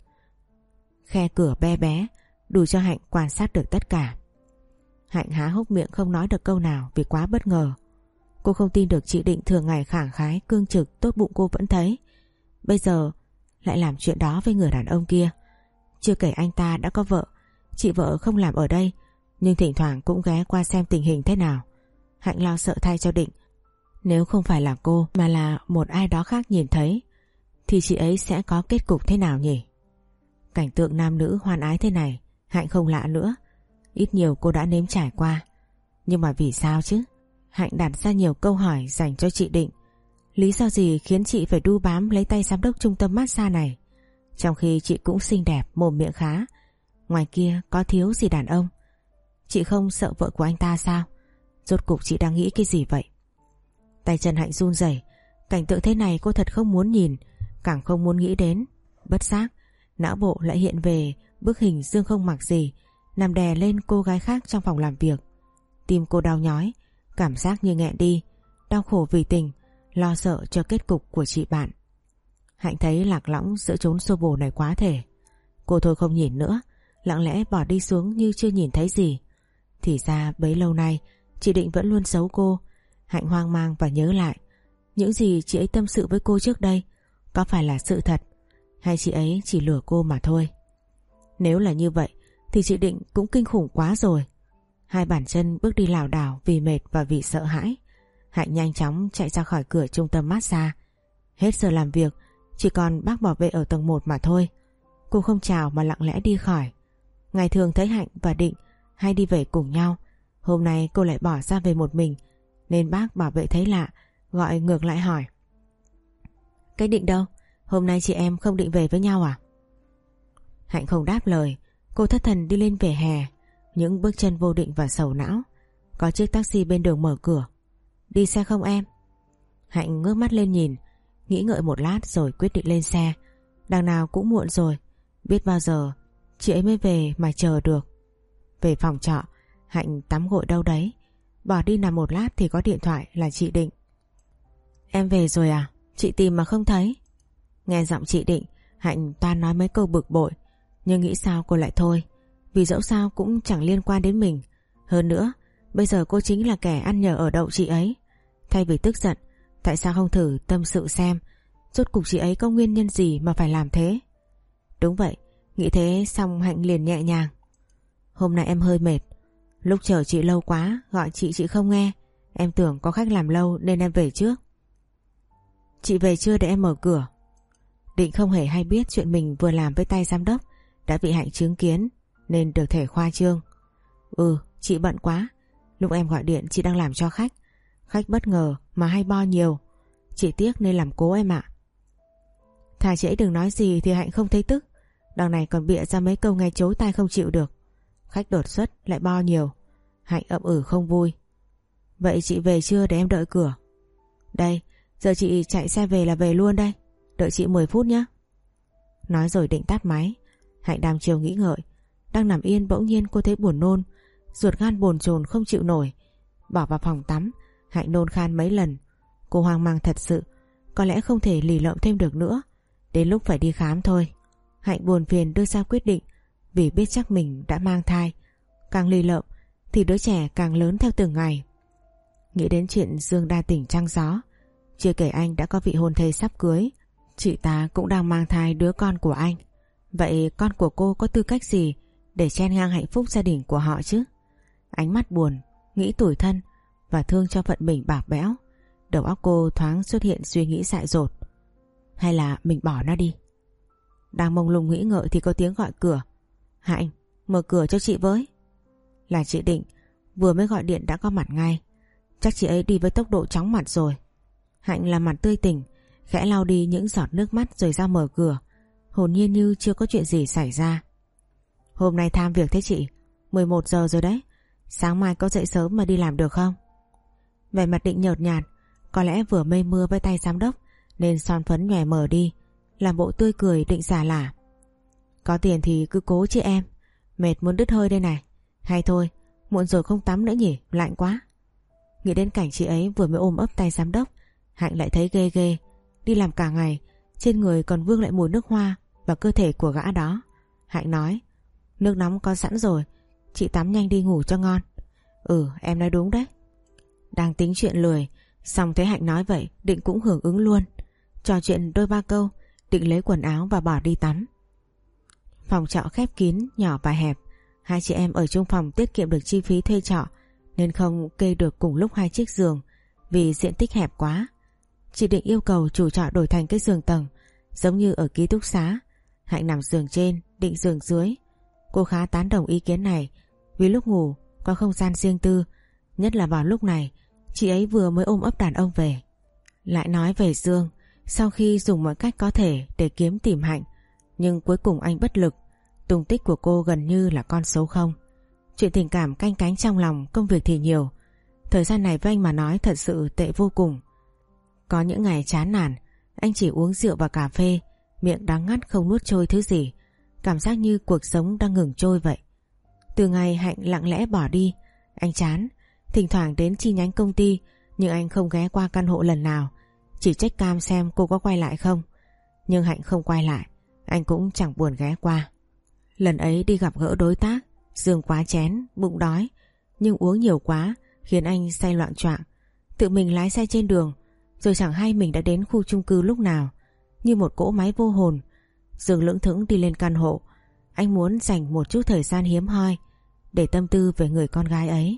Khe cửa bé bé đủ cho Hạnh quan sát được tất cả. Hạnh há hốc miệng không nói được câu nào vì quá bất ngờ. Cô không tin được chị Định thường ngày khẳng khái, cương trực, tốt bụng cô vẫn thấy, bây giờ lại làm chuyện đó với người đàn ông kia. Chưa kể anh ta đã có vợ, chị vợ không làm ở đây, nhưng thỉnh thoảng cũng ghé qua xem tình hình thế nào. Hạnh lo sợ thay cho Định. Nếu không phải là cô mà là một ai đó khác nhìn thấy thì chị ấy sẽ có kết cục thế nào nhỉ? Cảnh tượng nam nữ hoan ái thế này Hạnh không lạ nữa, ít nhiều cô đã nếm trải qua. Nhưng mà vì sao chứ? Hạnh đặt ra nhiều câu hỏi dành cho chị Định. Lý do gì khiến chị phải đu bám lấy tay giám đốc trung tâm massage này, trong khi chị cũng xinh đẹp, mồm miệng khá, ngoài kia có thiếu gì đàn ông? Chị không sợ vợ của anh ta sao? Rốt cuộc chị đang nghĩ cái gì vậy? Tay chân Hạnh run rẩy. Cảnh tượng thế này cô thật không muốn nhìn, càng không muốn nghĩ đến. Bất giác não bộ lại hiện về bức hình Dương không mặc gì nằm đè lên cô gái khác trong phòng làm việc. Tim cô đau nhói, cảm giác như nghẹn đi, đau khổ vì tình, lo sợ cho kết cục của chị bạn. Hạnh thấy lạc lõng giữa chốn xô bồ này quá thể. Cô thôi không nhìn nữa, lặng lẽ bỏ đi xuống như chưa nhìn thấy gì. Thì ra bấy lâu nay chị Định vẫn luôn giấu cô. Hạnh hoang mang và nhớ lại những gì chị ấy tâm sự với cô trước đây có phải là sự thật, hay chị ấy chỉ lừa cô mà thôi. Nếu là như vậy thì chị Định cũng kinh khủng quá rồi. Hai bàn chân bước đi lảo đảo vì mệt và vì sợ hãi. Hạnh nhanh chóng chạy ra khỏi cửa trung tâm massage. Hết giờ làm việc, chỉ còn bác bảo vệ ở tầng một mà thôi. Cô không chào mà lặng lẽ đi khỏi. Ngày thường thấy Hạnh và Định hay đi về cùng nhau, hôm nay cô lại bỏ ra về một mình, nên bác bảo vệ thấy lạ, gọi ngược lại hỏi: Cái Định đâu? Hôm nay chị em không định về với nhau à? Hạnh không đáp lời. Cô thất thần đi lên vỉa hè, những bước chân vô định và sầu não. Có chiếc taxi bên đường mở cửa. Đi xe không em? Hạnh ngước mắt lên nhìn, nghĩ ngợi một lát rồi quyết định lên xe. Đằng nào cũng muộn rồi, biết bao giờ chị ấy mới về mà chờ được. Về phòng trọ, Hạnh tắm gội đâu đấy, bỏ đi nằm một lát thì có điện thoại là chị Định. Em về rồi à? Chị tìm mà không thấy. Nghe giọng chị Định, Hạnh toan nói mấy câu bực bội, nhưng nghĩ sao cô lại thôi, vì dẫu sao cũng chẳng liên quan đến mình. Hơn nữa bây giờ cô chính là kẻ ăn nhờ ở đậu chị ấy. Thay vì tức giận, tại sao không thử tâm sự xem rốt cuộc chị ấy có nguyên nhân gì mà phải làm thế? Đúng vậy, nghĩ thế xong Hạnh liền nhẹ nhàng. Hôm nay em hơi mệt, lúc chờ chị lâu quá, gọi chị chị không nghe, em tưởng có khách làm lâu nên em về trước. Chị về chưa để em mở cửa? Định không hề hay biết chuyện mình vừa làm với tay giám đốc đã bị Hạnh chứng kiến, nên được thể khoa trương. Ừ, chị bận quá, lúc em gọi điện chị đang làm cho khách. Khách bất ngờ mà hay bo nhiều, chị tiếc nên làm cố em ạ. Thà chị ấy đừng nói gì thì Hạnh không thấy tức, đằng này còn bịa ra mấy câu nghe chối tai không chịu được. Khách đột xuất lại bo nhiều, Hạnh ậm ừ không vui. Vậy chị về chưa để em đợi cửa? Đây, giờ chị chạy xe về là về luôn đây, đợi chị mười phút nhé. Nói rồi định tắt máy. Hạnh đăm chiêu nghĩ ngợi, đang nằm yên bỗng nhiên cô thấy buồn nôn, ruột gan bồn chồn không chịu nổi. Bỏ vào phòng tắm, Hạnh nôn khan mấy lần. Cô hoang mang thật sự, có lẽ không thể lì lợm thêm được nữa, đến lúc phải đi khám thôi. Hạnh buồn phiền đưa ra quyết định, vì biết chắc mình đã mang thai. Càng lì lợm thì đứa trẻ càng lớn theo từng ngày. Nghĩ đến chuyện Dương đa tình trăng gió, chưa kể anh đã có vị hôn thê sắp cưới, chị ta cũng đang mang thai đứa con của anh. Vậy con của cô có tư cách gì để chen ngang hạnh phúc gia đình của họ chứ? Ánh mắt buồn, nghĩ tủi thân và thương cho phận mình bạc bẽo. Đầu óc cô thoáng xuất hiện suy nghĩ dại dột. Hay là mình bỏ nó đi? Đang mông lung nghĩ ngợi thì có tiếng gọi cửa. Hạnh, mở cửa cho chị với. Là chị Định, vừa mới gọi điện đã có mặt ngay. Chắc chị ấy đi với tốc độ chóng mặt rồi. Hạnh làm mặt tươi tỉnh, khẽ lau đi những giọt nước mắt rồi ra mở cửa, hồn nhiên như chưa có chuyện gì xảy ra. Hôm nay tham việc thế chị, mười một giờ rồi đấy. Sáng mai có dậy sớm mà đi làm được không? Vẻ mặt Định nhợt nhạt, có lẽ vừa mây mưa với tay giám đốc nên son phấn nhòe mờ đi, làm bộ tươi cười định giả lả. Có tiền thì cứ cố chứ em, mệt muốn đứt hơi đây này. Hay thôi, muộn rồi không tắm nữa nhỉ, lạnh quá. Nghĩ đến cảnh chị ấy vừa mới ôm ấp tay giám đốc, Hạnh lại thấy ghê ghê. Đi làm cả ngày, trên người còn vương lại mùi nước hoa và cơ thể của gã đó. Hạnh nói, nước nóng có sẵn rồi, chị tắm nhanh đi ngủ cho ngon. Ừ, em nói đúng đấy. Đang tính chuyện lười, xong thấy Hạnh nói vậy, Định cũng hưởng ứng luôn. Trò chuyện đôi ba câu, Định lấy quần áo và bỏ đi tắm. Phòng trọ khép kín, nhỏ và hẹp. Hai chị em ở chung phòng tiết kiệm được chi phí thuê trọ nên không kê được cùng lúc hai chiếc giường vì diện tích hẹp quá. Chị Định yêu cầu chủ trọ đổi thành cái giường tầng giống như ở ký túc xá. Hạnh nằm giường trên, Định giường dưới. Cô khá tán đồng ý kiến này vì lúc ngủ có không gian riêng tư, nhất là vào lúc này chị ấy vừa mới ôm ấp đàn ông về. Lại nói về Dương, sau khi dùng mọi cách có thể để kiếm tìm Hạnh, nhưng cuối cùng anh bất lực. Tung tích của cô gần như là con số không. Chuyện tình cảm canh cánh trong lòng, công việc thì nhiều. Thời gian này với anh mà nói thật sự tệ vô cùng. Có những ngày chán nản, anh chỉ uống rượu và cà phê, miệng đắng ngắt không nuốt trôi thứ gì. Cảm giác như cuộc sống đang ngừng trôi vậy. Từ ngày Hạnh lặng lẽ bỏ đi, anh chán. Thỉnh thoảng đến chi nhánh công ty, nhưng anh không ghé qua căn hộ lần nào, chỉ check cam xem cô có quay lại không. Nhưng Hạnh không quay lại, anh cũng chẳng buồn ghé qua. Lần ấy đi gặp gỡ đối tác, Dương quá chén, bụng đói, nhưng uống nhiều quá khiến anh say loạng choạng. Tự mình lái xe trên đường, rồi chẳng hay mình đã đến khu chung cư lúc nào. Như một cỗ máy vô hồn, Dương lững thững đi lên căn hộ. Anh muốn dành một chút thời gian hiếm hoi để tâm tư về người con gái ấy.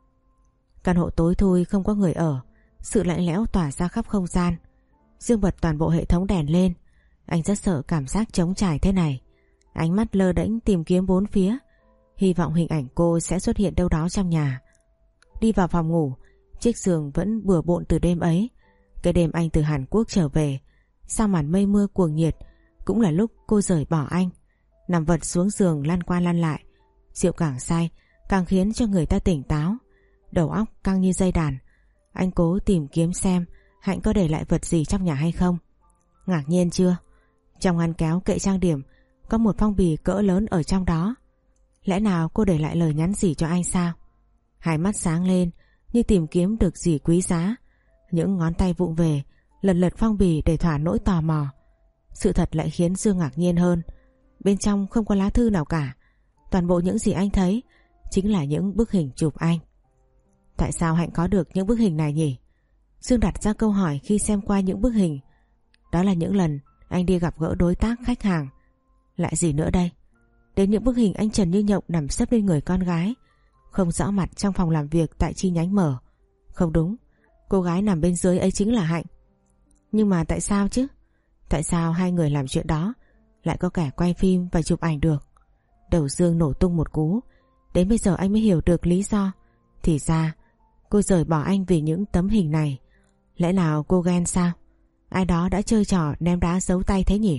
Căn hộ tối thui không có người ở, sự lạnh lẽo tỏa ra khắp không gian. Dương bật toàn bộ hệ thống đèn lên. Anh rất sợ cảm giác trống trải thế này. Ánh mắt lơ đễnh tìm kiếm bốn phía, hy vọng hình ảnh cô sẽ xuất hiện đâu đó trong nhà. Đi vào phòng ngủ, chiếc giường vẫn bừa bộn từ đêm ấy. Cái đêm anh từ Hàn Quốc trở về, sau màn mây mưa cuồng nhiệt, cũng là lúc cô rời bỏ anh. Nằm vật xuống giường lăn qua lăn lại. Rượu càng say càng khiến cho người ta tỉnh táo, đầu óc căng như dây đàn. Anh cố tìm kiếm xem Hạnh có để lại vật gì trong nhà hay không. Ngạc nhiên chưa? Trong ngăn kéo kệ trang điểm có một phong bì cỡ lớn ở trong đó. Lẽ nào cô để lại lời nhắn gì cho anh sao? Hai mắt sáng lên như tìm kiếm được gì quý giá. Những ngón tay vụng về lật lật phong bì để thỏa nỗi tò mò. Sự thật lại khiến Dương ngạc nhiên hơn. Bên trong không có lá thư nào cả. Toàn bộ những gì anh thấy chính là những bức hình chụp anh. Tại sao Hạnh có được những bức hình này nhỉ? Dương đặt ra câu hỏi khi xem qua những bức hình. Đó là những lần anh đi gặp gỡ đối tác, khách hàng. Lại gì nữa đây? Đến những bức hình anh Trần Như Nhộng nằm sấp lên người con gái, không rõ mặt trong phòng làm việc tại chi nhánh mở. Không đúng, cô gái nằm bên dưới ấy chính là Hạnh. Nhưng mà tại sao chứ? Tại sao hai người làm chuyện đó lại có kẻ quay phim và chụp ảnh được? Đầu Dương nổ tung một cú. Đến bây giờ anh mới hiểu được lý do. Thì ra cô rời bỏ anh vì những tấm hình này. Lẽ nào cô ghen sao? Ai đó đã chơi trò ném đá giấu tay thế nhỉ?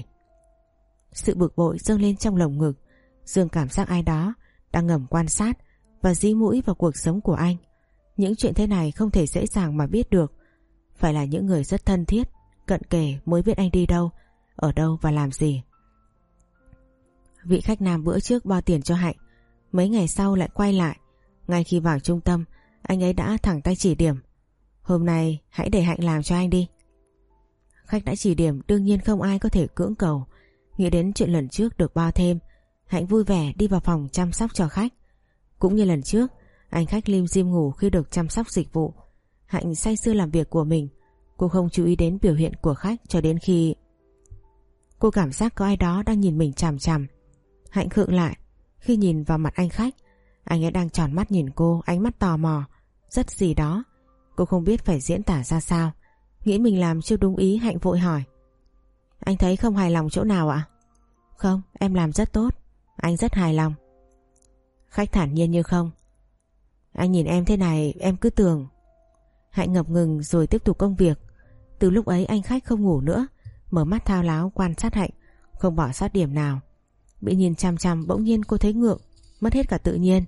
Sự bực bội dâng lên trong lồng ngực. Dương cảm giác ai đó đang ngầm quan sát và dí mũi vào cuộc sống của anh. Những chuyện thế này không thể dễ dàng mà biết được. Phải là những người rất thân thiết, cận kề mới biết anh đi đâu, ở đâu và làm gì. Vị khách nam bữa trước bao tiền cho Hạnh, mấy ngày sau lại quay lại. Ngay khi vào trung tâm, anh ấy đã thẳng tay chỉ điểm. Hôm nay hãy để Hạnh làm cho anh đi. Khách đã chỉ điểm, đương nhiên không ai có thể cưỡng cầu. Nghĩ đến chuyện lần trước được bao thêm, Hạnh vui vẻ đi vào phòng chăm sóc cho khách. Cũng như lần trước, anh khách lim dim ngủ khi được chăm sóc dịch vụ. Hạnh say sưa làm việc của mình. Cô không chú ý đến biểu hiện của khách cho đến khi cô cảm giác có ai đó đang nhìn mình chằm chằm. Hạnh khựng lại khi nhìn vào mặt anh khách. Anh ấy đang tròn mắt nhìn cô, ánh mắt tò mò, rất gì đó. Cô không biết phải diễn tả ra sao. Nghĩ mình làm chưa đúng ý, Hạnh vội hỏi: Anh thấy không hài lòng chỗ nào ạ? Không, em làm rất tốt. Anh rất hài lòng. Khách thản nhiên như không. Anh nhìn em thế này em cứ tưởng. Hạnh ngập ngừng rồi tiếp tục công việc. Từ lúc ấy anh khách không ngủ nữa, mở mắt thao láo quan sát Hạnh, không bỏ sót điểm nào. Bị nhìn chằm chằm bỗng nhiên cô thấy ngượng, mất hết cả tự nhiên.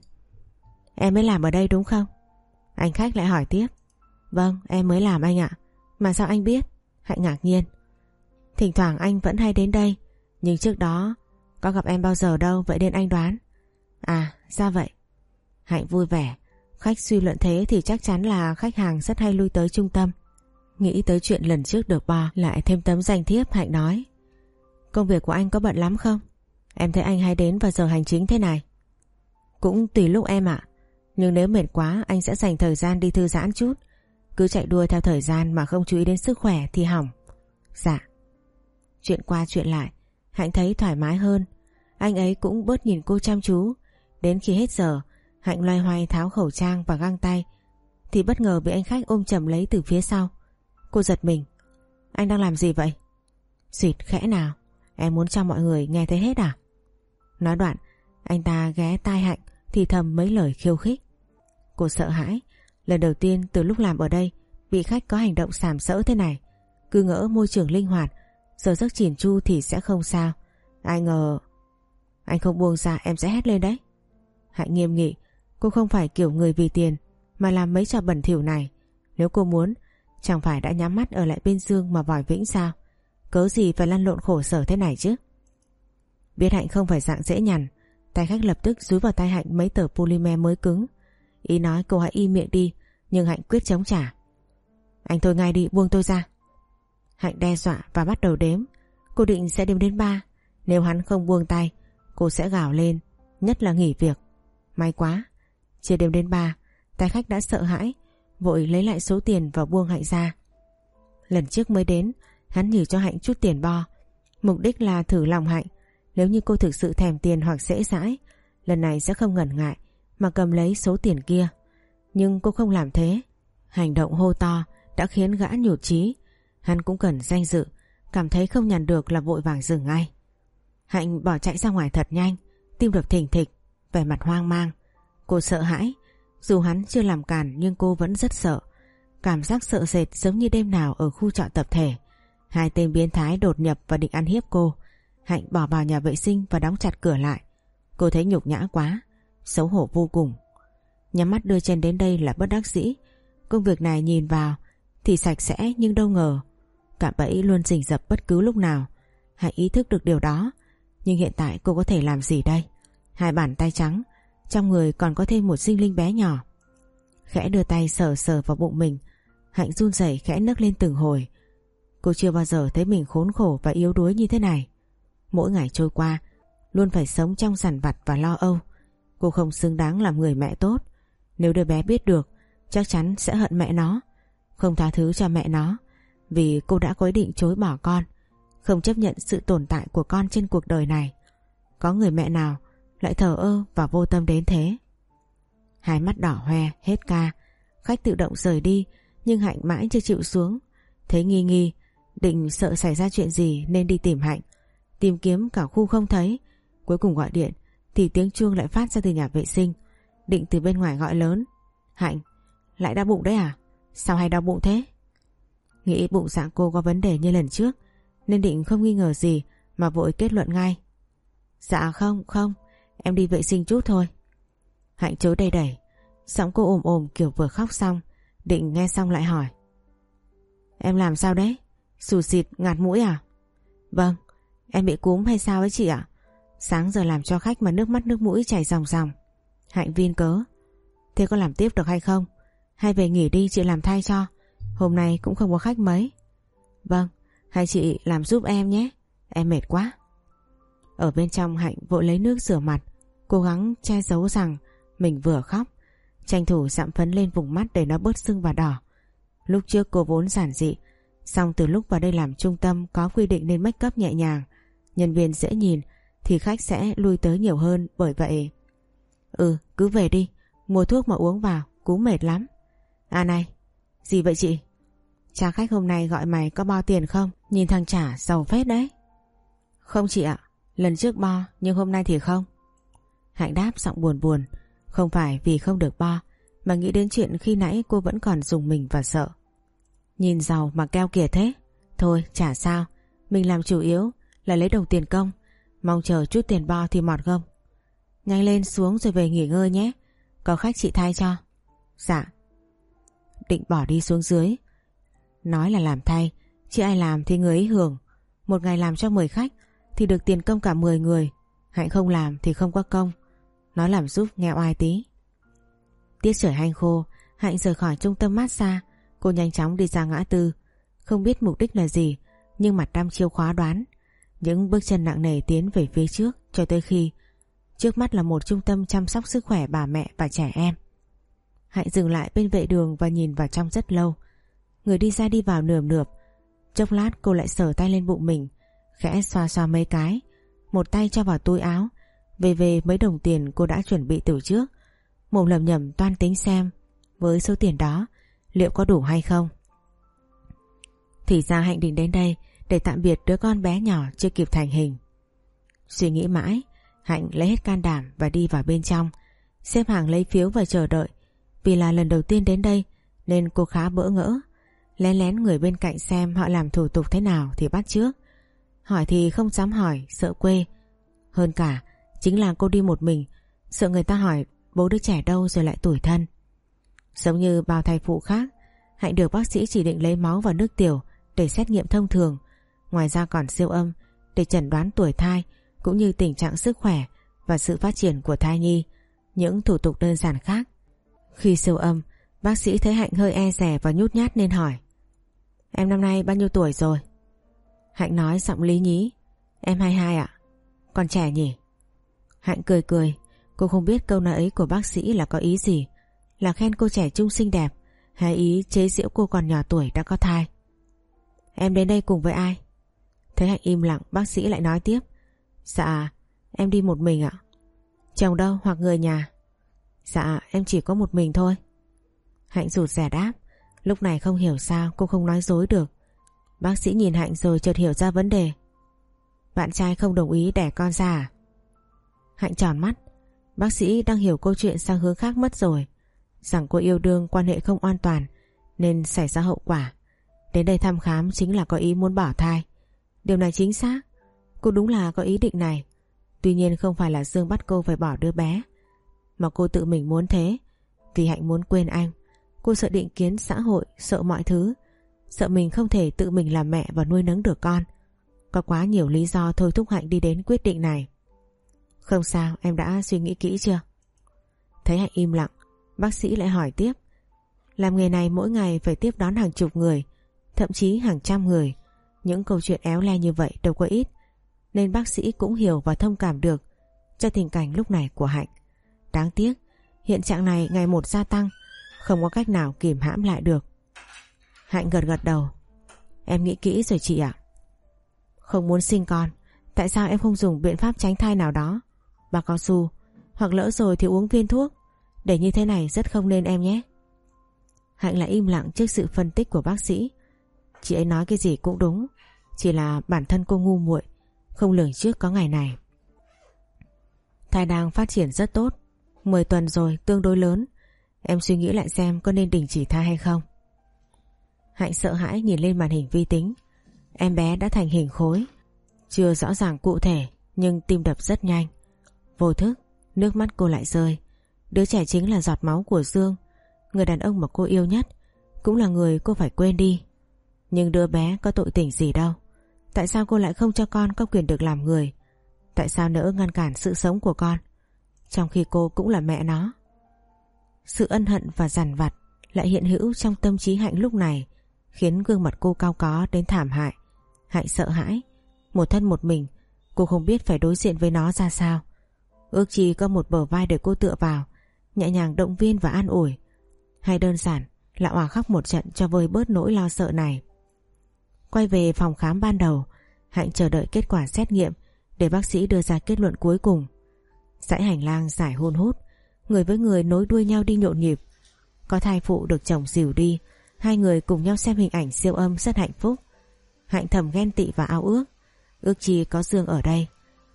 Em mới làm ở đây đúng không? Anh khách lại hỏi tiếp. Vâng, em mới làm anh ạ. Mà sao anh biết? Hạnh ngạc nhiên. Thỉnh thoảng anh vẫn hay đến đây, nhưng trước đó có gặp em bao giờ đâu, vậy nên anh đoán. À, ra vậy. Hạnh vui vẻ. Khách suy luận thế thì chắc chắn là khách hàng rất hay lui tới trung tâm. Nghĩ tới chuyện lần trước được bo, lại thêm tấm danh thiếp, Hạnh nói. Công việc của anh có bận lắm không? Em thấy anh hay đến vào giờ hành chính thế này. Cũng tùy lúc em ạ. Nhưng nếu mệt quá anh sẽ dành thời gian đi thư giãn chút. Cứ chạy đua theo thời gian mà không chú ý đến sức khỏe thì hỏng. Dạ. Chuyện qua chuyện lại, Hạnh thấy thoải mái hơn. Anh ấy cũng bớt nhìn cô chăm chú. Đến khi hết giờ, Hạnh loay hoay tháo khẩu trang và găng tay thì bất ngờ bị anh khách ôm chầm lấy từ phía sau. Cô giật mình. Anh đang làm gì vậy? Xịt khẽ nào. Em muốn cho mọi người nghe thấy hết à? Nói đoạn, anh ta ghé tai Hạnh thì thầm mấy lời khiêu khích. Cô sợ hãi. Lần đầu tiên từ lúc làm ở đây bị khách có hành động sàm sỡ thế này. Cứ ngỡ môi trường linh hoạt, giờ giấc chỉn chu thì sẽ không sao. Ai ngờ. Anh không buông ra em sẽ hét lên đấy. Hạnh nghiêm nghị. Cô không phải kiểu người vì tiền mà làm mấy trò bẩn thỉu này. Nếu cô muốn, chẳng phải đã nhắm mắt ở lại bên Dương mà vòi vĩnh sao? Cớ gì phải lăn lộn khổ sở thế này chứ? Biết Hạnh không phải dạng dễ nhằn, tay khách lập tức dúi vào tay Hạnh mấy tờ polymer mới cứng. Ý nói cô hãy im miệng đi, nhưng Hạnh quyết chống trả. Anh thôi ngay đi, buông tôi ra. Hạnh đe dọa và bắt đầu đếm. Cô định sẽ đếm đến ba. Nếu hắn không buông tay, cô sẽ gào lên, nhất là nghỉ việc. May quá, chưa đếm đến ba, tay khách đã sợ hãi, vội lấy lại số tiền và buông Hạnh ra. Lần trước mới đến, hắn nhử cho Hạnh chút tiền bo, mục đích là thử lòng Hạnh. Nếu như cô thực sự thèm tiền hoặc dễ dãi, lần này sẽ không ngần ngại mà cầm lấy số tiền kia. Nhưng cô không làm thế. Hành động hô to đã khiến gã nhụt chí. Hắn cũng cần danh dự, cảm thấy không nhằn được là vội vàng dừng ngay. Hạnh bỏ chạy ra ngoài thật nhanh, tim đập thình thịch, vẻ mặt hoang mang. Cô sợ hãi. Dù hắn chưa làm cản nhưng cô vẫn rất sợ. Cảm giác sợ sệt giống như đêm nào ở khu trọ tập thể. Hai tên biến thái đột nhập và định ăn hiếp cô. Hạnh bỏ vào nhà vệ sinh và đóng chặt cửa lại. Cô thấy nhục nhã quá, xấu hổ vô cùng. Nhắm mắt đưa chân đến đây là bất đắc dĩ. Công việc này nhìn vào thì sạch sẽ, nhưng đâu ngờ cạm bẫy luôn rình rập bất cứ lúc nào. Hạnh ý thức được điều đó. Nhưng hiện tại cô có thể làm gì đây? Hai bàn tay trắng, trong người còn có thêm một sinh linh bé nhỏ. Khẽ đưa tay sờ sờ vào bụng mình, Hạnh run rẩy khẽ nấc lên từng hồi. Cô chưa bao giờ thấy mình khốn khổ và yếu đuối như thế này. Mỗi ngày trôi qua luôn phải sống trong dằn vặt và lo âu. Cô không xứng đáng làm người mẹ tốt. Nếu đứa bé biết được, chắc chắn sẽ hận mẹ nó, không tha thứ cho mẹ nó, vì cô đã có ý định chối bỏ con, không chấp nhận sự tồn tại của con trên cuộc đời này. Có người mẹ nào lại thờ ơ và vô tâm đến thế? Hai mắt đỏ hoe hết ca. Khách tự động rời đi, nhưng Hạnh mãi chưa chịu xuống. Thấy nghi nghi, định sợ xảy ra chuyện gì nên đi tìm Hạnh. Tìm kiếm cả khu không thấy. Cuối cùng gọi điện thì tiếng chuông lại phát ra từ nhà vệ sinh. Định từ bên ngoài gọi lớn. Hạnh, lại đau bụng đấy à? Sao hay đau bụng thế? Nghĩ bụng dạ cô có vấn đề như lần trước nên Định không nghi ngờ gì mà vội kết luận ngay. Dạ không, không, em đi vệ sinh chút thôi. Hạnh chối đầy đẩy, giọng cô ồm ồm kiểu vừa khóc xong. Định nghe xong lại hỏi. Em làm sao đấy? Xù xịt ngạt mũi à? Vâng, em bị cúm hay sao ấy chị ạ? Sáng giờ làm cho khách mà nước mắt nước mũi chảy ròng ròng. Hạnh vin cớ. Thế có làm tiếp được hay không? Hay về nghỉ đi chị làm thay cho. Hôm nay cũng không có khách mấy. Vâng, hay chị làm giúp em nhé. Em mệt quá. Ở bên trong Hạnh vội lấy nước rửa mặt, cố gắng che giấu rằng mình vừa khóc, tranh thủ dặm phấn lên vùng mắt để nó bớt sưng và đỏ. Lúc trước cô vốn giản dị, song từ lúc vào đây làm trung tâm có quy định nên make up nhẹ nhàng, nhân viên dễ nhìn thì khách sẽ lui tới nhiều hơn. Bởi vậy Ừ cứ về đi, mua thuốc mà uống vào, cú mệt lắm. À này, gì vậy chị? Cha khách hôm nay gọi mày có bao tiền không? Nhìn thằng trả giàu phết đấy. Không chị ạ, Lần trước bo nhưng hôm nay thì không. Hạnh đáp giọng buồn buồn. Không phải vì không được bo, mà nghĩ đến chuyện khi nãy cô vẫn còn dùng mình và sợ. Nhìn giàu mà keo kiệt thế. Thôi chả sao, mình làm chủ yếu là lấy đồng tiền công, mong chờ chút tiền bo thì mọt gông. Nhanh lên xuống rồi về nghỉ ngơi nhé, có khách chị thay cho. Dạ. Định bỏ đi xuống dưới. Nói là làm thay, chứ ai làm thì người ấy hưởng. Một ngày làm cho mười khách thì được tiền công cả mười người. Hạnh không làm thì không có công. Nói làm giúp nghe oai tí. Tiết trời hanh khô, Hạnh rời khỏi trung tâm massage. Cô nhanh chóng đi ra ngã tư. Không biết mục đích là gì, nhưng mặt đăm chiêu khóa đoán. Những bước chân nặng nề tiến về phía trước cho tới khi trước mắt là một trung tâm chăm sóc sức khỏe bà mẹ và trẻ em. Hạnh dừng lại bên vệ đường và nhìn vào trong rất lâu. Người đi ra đi vào nườm nượp. Chốc lát cô lại sờ tay lên bụng mình, khẽ xoa xoa mấy cái, một tay cho vào túi áo, về về mấy đồng tiền cô đã chuẩn bị từ trước, mồm lẩm nhẩm toan tính xem với số tiền đó liệu có đủ hay không. Thì ra Hạnh định đến đây để tạm biệt đứa con bé nhỏ chưa kịp thành hình. Suy nghĩ mãi, Hạnh lấy hết can đảm và đi vào bên trong, xếp hàng lấy phiếu và chờ đợi. Vì là lần đầu tiên đến đây nên cô khá bỡ ngỡ, lén lén người bên cạnh xem họ làm thủ tục thế nào thì bắt chước. Hỏi thì không dám hỏi, sợ quê. Hơn cả chính là cô đi một mình, sợ người ta hỏi bố đứa trẻ đâu rồi lại tủi thân. Giống như bao thai phụ khác, Hạnh được bác sĩ chỉ định lấy máu và nước tiểu để xét nghiệm thông thường. Ngoài ra còn siêu âm để chẩn đoán tuổi thai cũng như tình trạng sức khỏe và sự phát triển của thai nhi, những thủ tục đơn giản khác. Khi siêu âm, bác sĩ thấy Hạnh hơi e dè và nhút nhát nên hỏi: Em năm nay bao nhiêu tuổi rồi? Hạnh nói giọng lý nhí: Em hai mươi hai ạ. Còn trẻ nhỉ? Hạnh cười cười. Cô không biết câu nói ấy của bác sĩ là có ý gì, là khen cô trẻ trung xinh đẹp hay ý chế giễu cô còn nhỏ tuổi đã có thai. Em đến đây cùng với ai? Thấy Hạnh im lặng, bác sĩ lại nói tiếp: Dạ em đi một mình ạ. Chồng đâu hoặc người nhà? Dạ em chỉ có một mình thôi. Hạnh rụt rè đáp. Lúc này không hiểu sao cô không nói dối được. Bác sĩ nhìn Hạnh rồi chợt hiểu ra vấn đề. Bạn trai không đồng ý đẻ con ra à? Hạnh tròn mắt. Bác sĩ đang hiểu câu chuyện sang hướng khác mất rồi, rằng cô yêu đương quan hệ không an toàn nên xảy ra hậu quả. Đến đây thăm khám chính là có ý muốn bỏ thai. Điều này chính xác, cô đúng là có ý định này. Tuy nhiên không phải là Dương bắt cô phải bỏ đứa bé, mà cô tự mình muốn thế. Vì Hạnh muốn quên anh. Cô sợ định kiến xã hội, sợ mọi thứ, sợ mình không thể tự mình làm mẹ và nuôi nấng được con. Có quá nhiều lý do thôi thúc Hạnh đi đến quyết định này. Không sao, em đã suy nghĩ kỹ chưa? Thấy Hạnh im lặng, bác sĩ lại hỏi tiếp. Làm nghề này mỗi ngày phải tiếp đón hàng chục người, thậm chí hàng trăm người. Những câu chuyện éo le như vậy đâu có ít, nên bác sĩ cũng hiểu và thông cảm được cho tình cảnh lúc này của Hạnh. Đáng tiếc, hiện trạng này ngày một gia tăng, không có cách nào kìm hãm lại được. Hạnh gật gật đầu. Em nghĩ kỹ rồi chị ạ. Không muốn sinh con, tại sao em không dùng biện pháp tránh thai nào đó, bao cao su, hoặc lỡ rồi thì uống viên thuốc? Để như thế này rất không nên em nhé. Hạnh lại im lặng trước sự phân tích của bác sĩ. Chị ấy nói cái gì cũng đúng, chỉ là bản thân cô ngu muội, không lường trước có ngày này. Thai đang phát triển rất tốt, mười tuần rồi, tương đối lớn. Em suy nghĩ lại xem có nên đình chỉ thai hay không. Hạnh sợ hãi nhìn lên màn hình vi tính. Em bé đã thành hình khối, chưa rõ ràng cụ thể nhưng tim đập rất nhanh. Vô thức, nước mắt cô lại rơi. Đứa trẻ chính là giọt máu của Dương, người đàn ông mà cô yêu nhất, cũng là người cô phải quên đi. Nhưng đứa bé có tội tình gì đâu. Tại sao cô lại không cho con có quyền được làm người? Tại sao nỡ ngăn cản sự sống của con, trong khi cô cũng là mẹ nó? Sự ân hận và dằn vặt lại hiện hữu trong tâm trí Hạnh lúc này, khiến gương mặt cô cau có đến thảm hại. Hạnh sợ hãi, một thân một mình, cô không biết phải đối diện với nó ra sao. Ước chi có một bờ vai để cô tựa vào, nhẹ nhàng động viên và an ủi, hay đơn giản là òa khóc một trận cho vơi bớt nỗi lo sợ này. Quay về phòng khám ban đầu, Hạnh chờ đợi kết quả xét nghiệm để bác sĩ đưa ra kết luận cuối cùng. Dãy hành lang dài hun hút, người với người nối đuôi nhau đi nhộn nhịp. Có thai phụ được chồng dìu đi, hai người cùng nhau xem hình ảnh siêu âm rất hạnh phúc. Hạnh thầm ghen tị và ao ước, ước chi có Dương ở đây.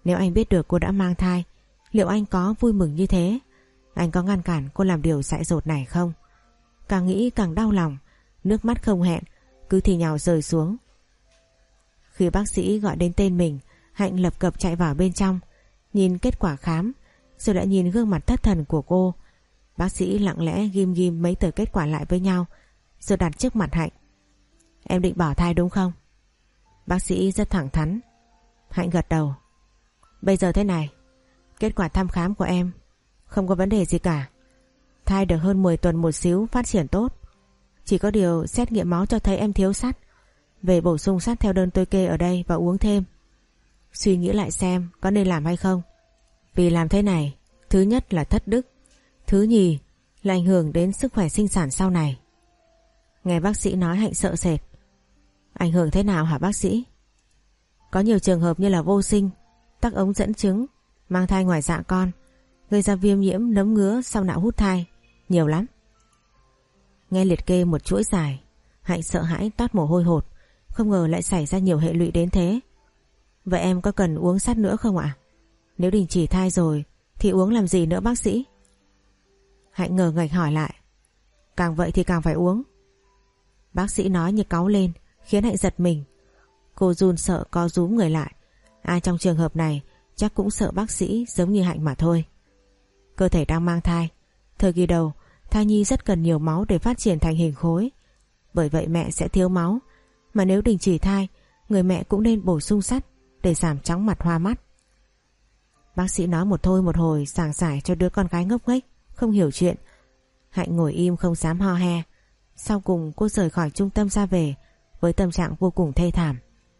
Nếu anh biết được cô đã mang thai, liệu anh có vui mừng như thế? Anh có ngăn cản cô làm điều dại dột này không? Càng nghĩ càng đau lòng, nước mắt không hẹn cứ thì nhào rơi xuống. Khi bác sĩ gọi đến tên mình, Hạnh lập cập chạy vào bên trong, nhìn kết quả khám, rồi lại nhìn gương mặt thất thần của cô. Bác sĩ lặng lẽ ghim ghim mấy tờ kết quả lại với nhau, rồi đặt trước mặt Hạnh. Em định bỏ thai đúng không? Bác sĩ rất thẳng thắn. Hạnh gật đầu. Bây giờ thế này, kết quả thăm khám của em không có vấn đề gì cả. Thai được hơn mười tuần một xíu, phát triển tốt. Chỉ có điều xét nghiệm máu cho thấy em thiếu sắt. Về bổ sung sắt theo đơn tôi kê ở đây và uống thêm. Suy nghĩ lại xem có nên làm hay không. Vì làm thế này, thứ nhất là thất đức, thứ nhì là ảnh hưởng đến sức khỏe sinh sản sau này. Nghe bác sĩ nói Hạnh sợ sệt. Ảnh hưởng thế nào hả bác sĩ? Có nhiều trường hợp như là vô sinh, tắc ống dẫn trứng, mang thai ngoài dạ con, gây ra viêm nhiễm nấm ngứa sau nạo hút thai, nhiều lắm. Nghe liệt kê một chuỗi dài, Hạnh sợ hãi toát mồ hôi hột, không ngờ lại xảy ra nhiều hệ lụy đến thế. Vậy em có cần uống sắt nữa không ạ? Nếu đình chỉ thai rồi thì uống làm gì nữa bác sĩ? Hạnh ngờ ngạch hỏi lại. Càng vậy thì càng phải uống. Bác sĩ nói như cáu lên, khiến Hạnh giật mình. Cô run sợ co rúm người lại. Ai trong trường hợp này chắc cũng sợ bác sĩ giống như Hạnh mà thôi. Cơ thể đang mang thai, thời kỳ đầu thai nhi rất cần nhiều máu để phát triển thành hình khối. Bởi vậy mẹ sẽ thiếu máu, mà nếu đình chỉ thai, người mẹ cũng nên bổ sung sắt để giảm chóng mặt hoa mắt. Bác sĩ nói một thôi một hồi giảng giải cho đứa con gái ngốc nghếch không hiểu chuyện. Hạnh ngồi im không dám ho he. Sau cùng cô rời khỏi trung tâm ra về với tâm trạng vô cùng thê thảm.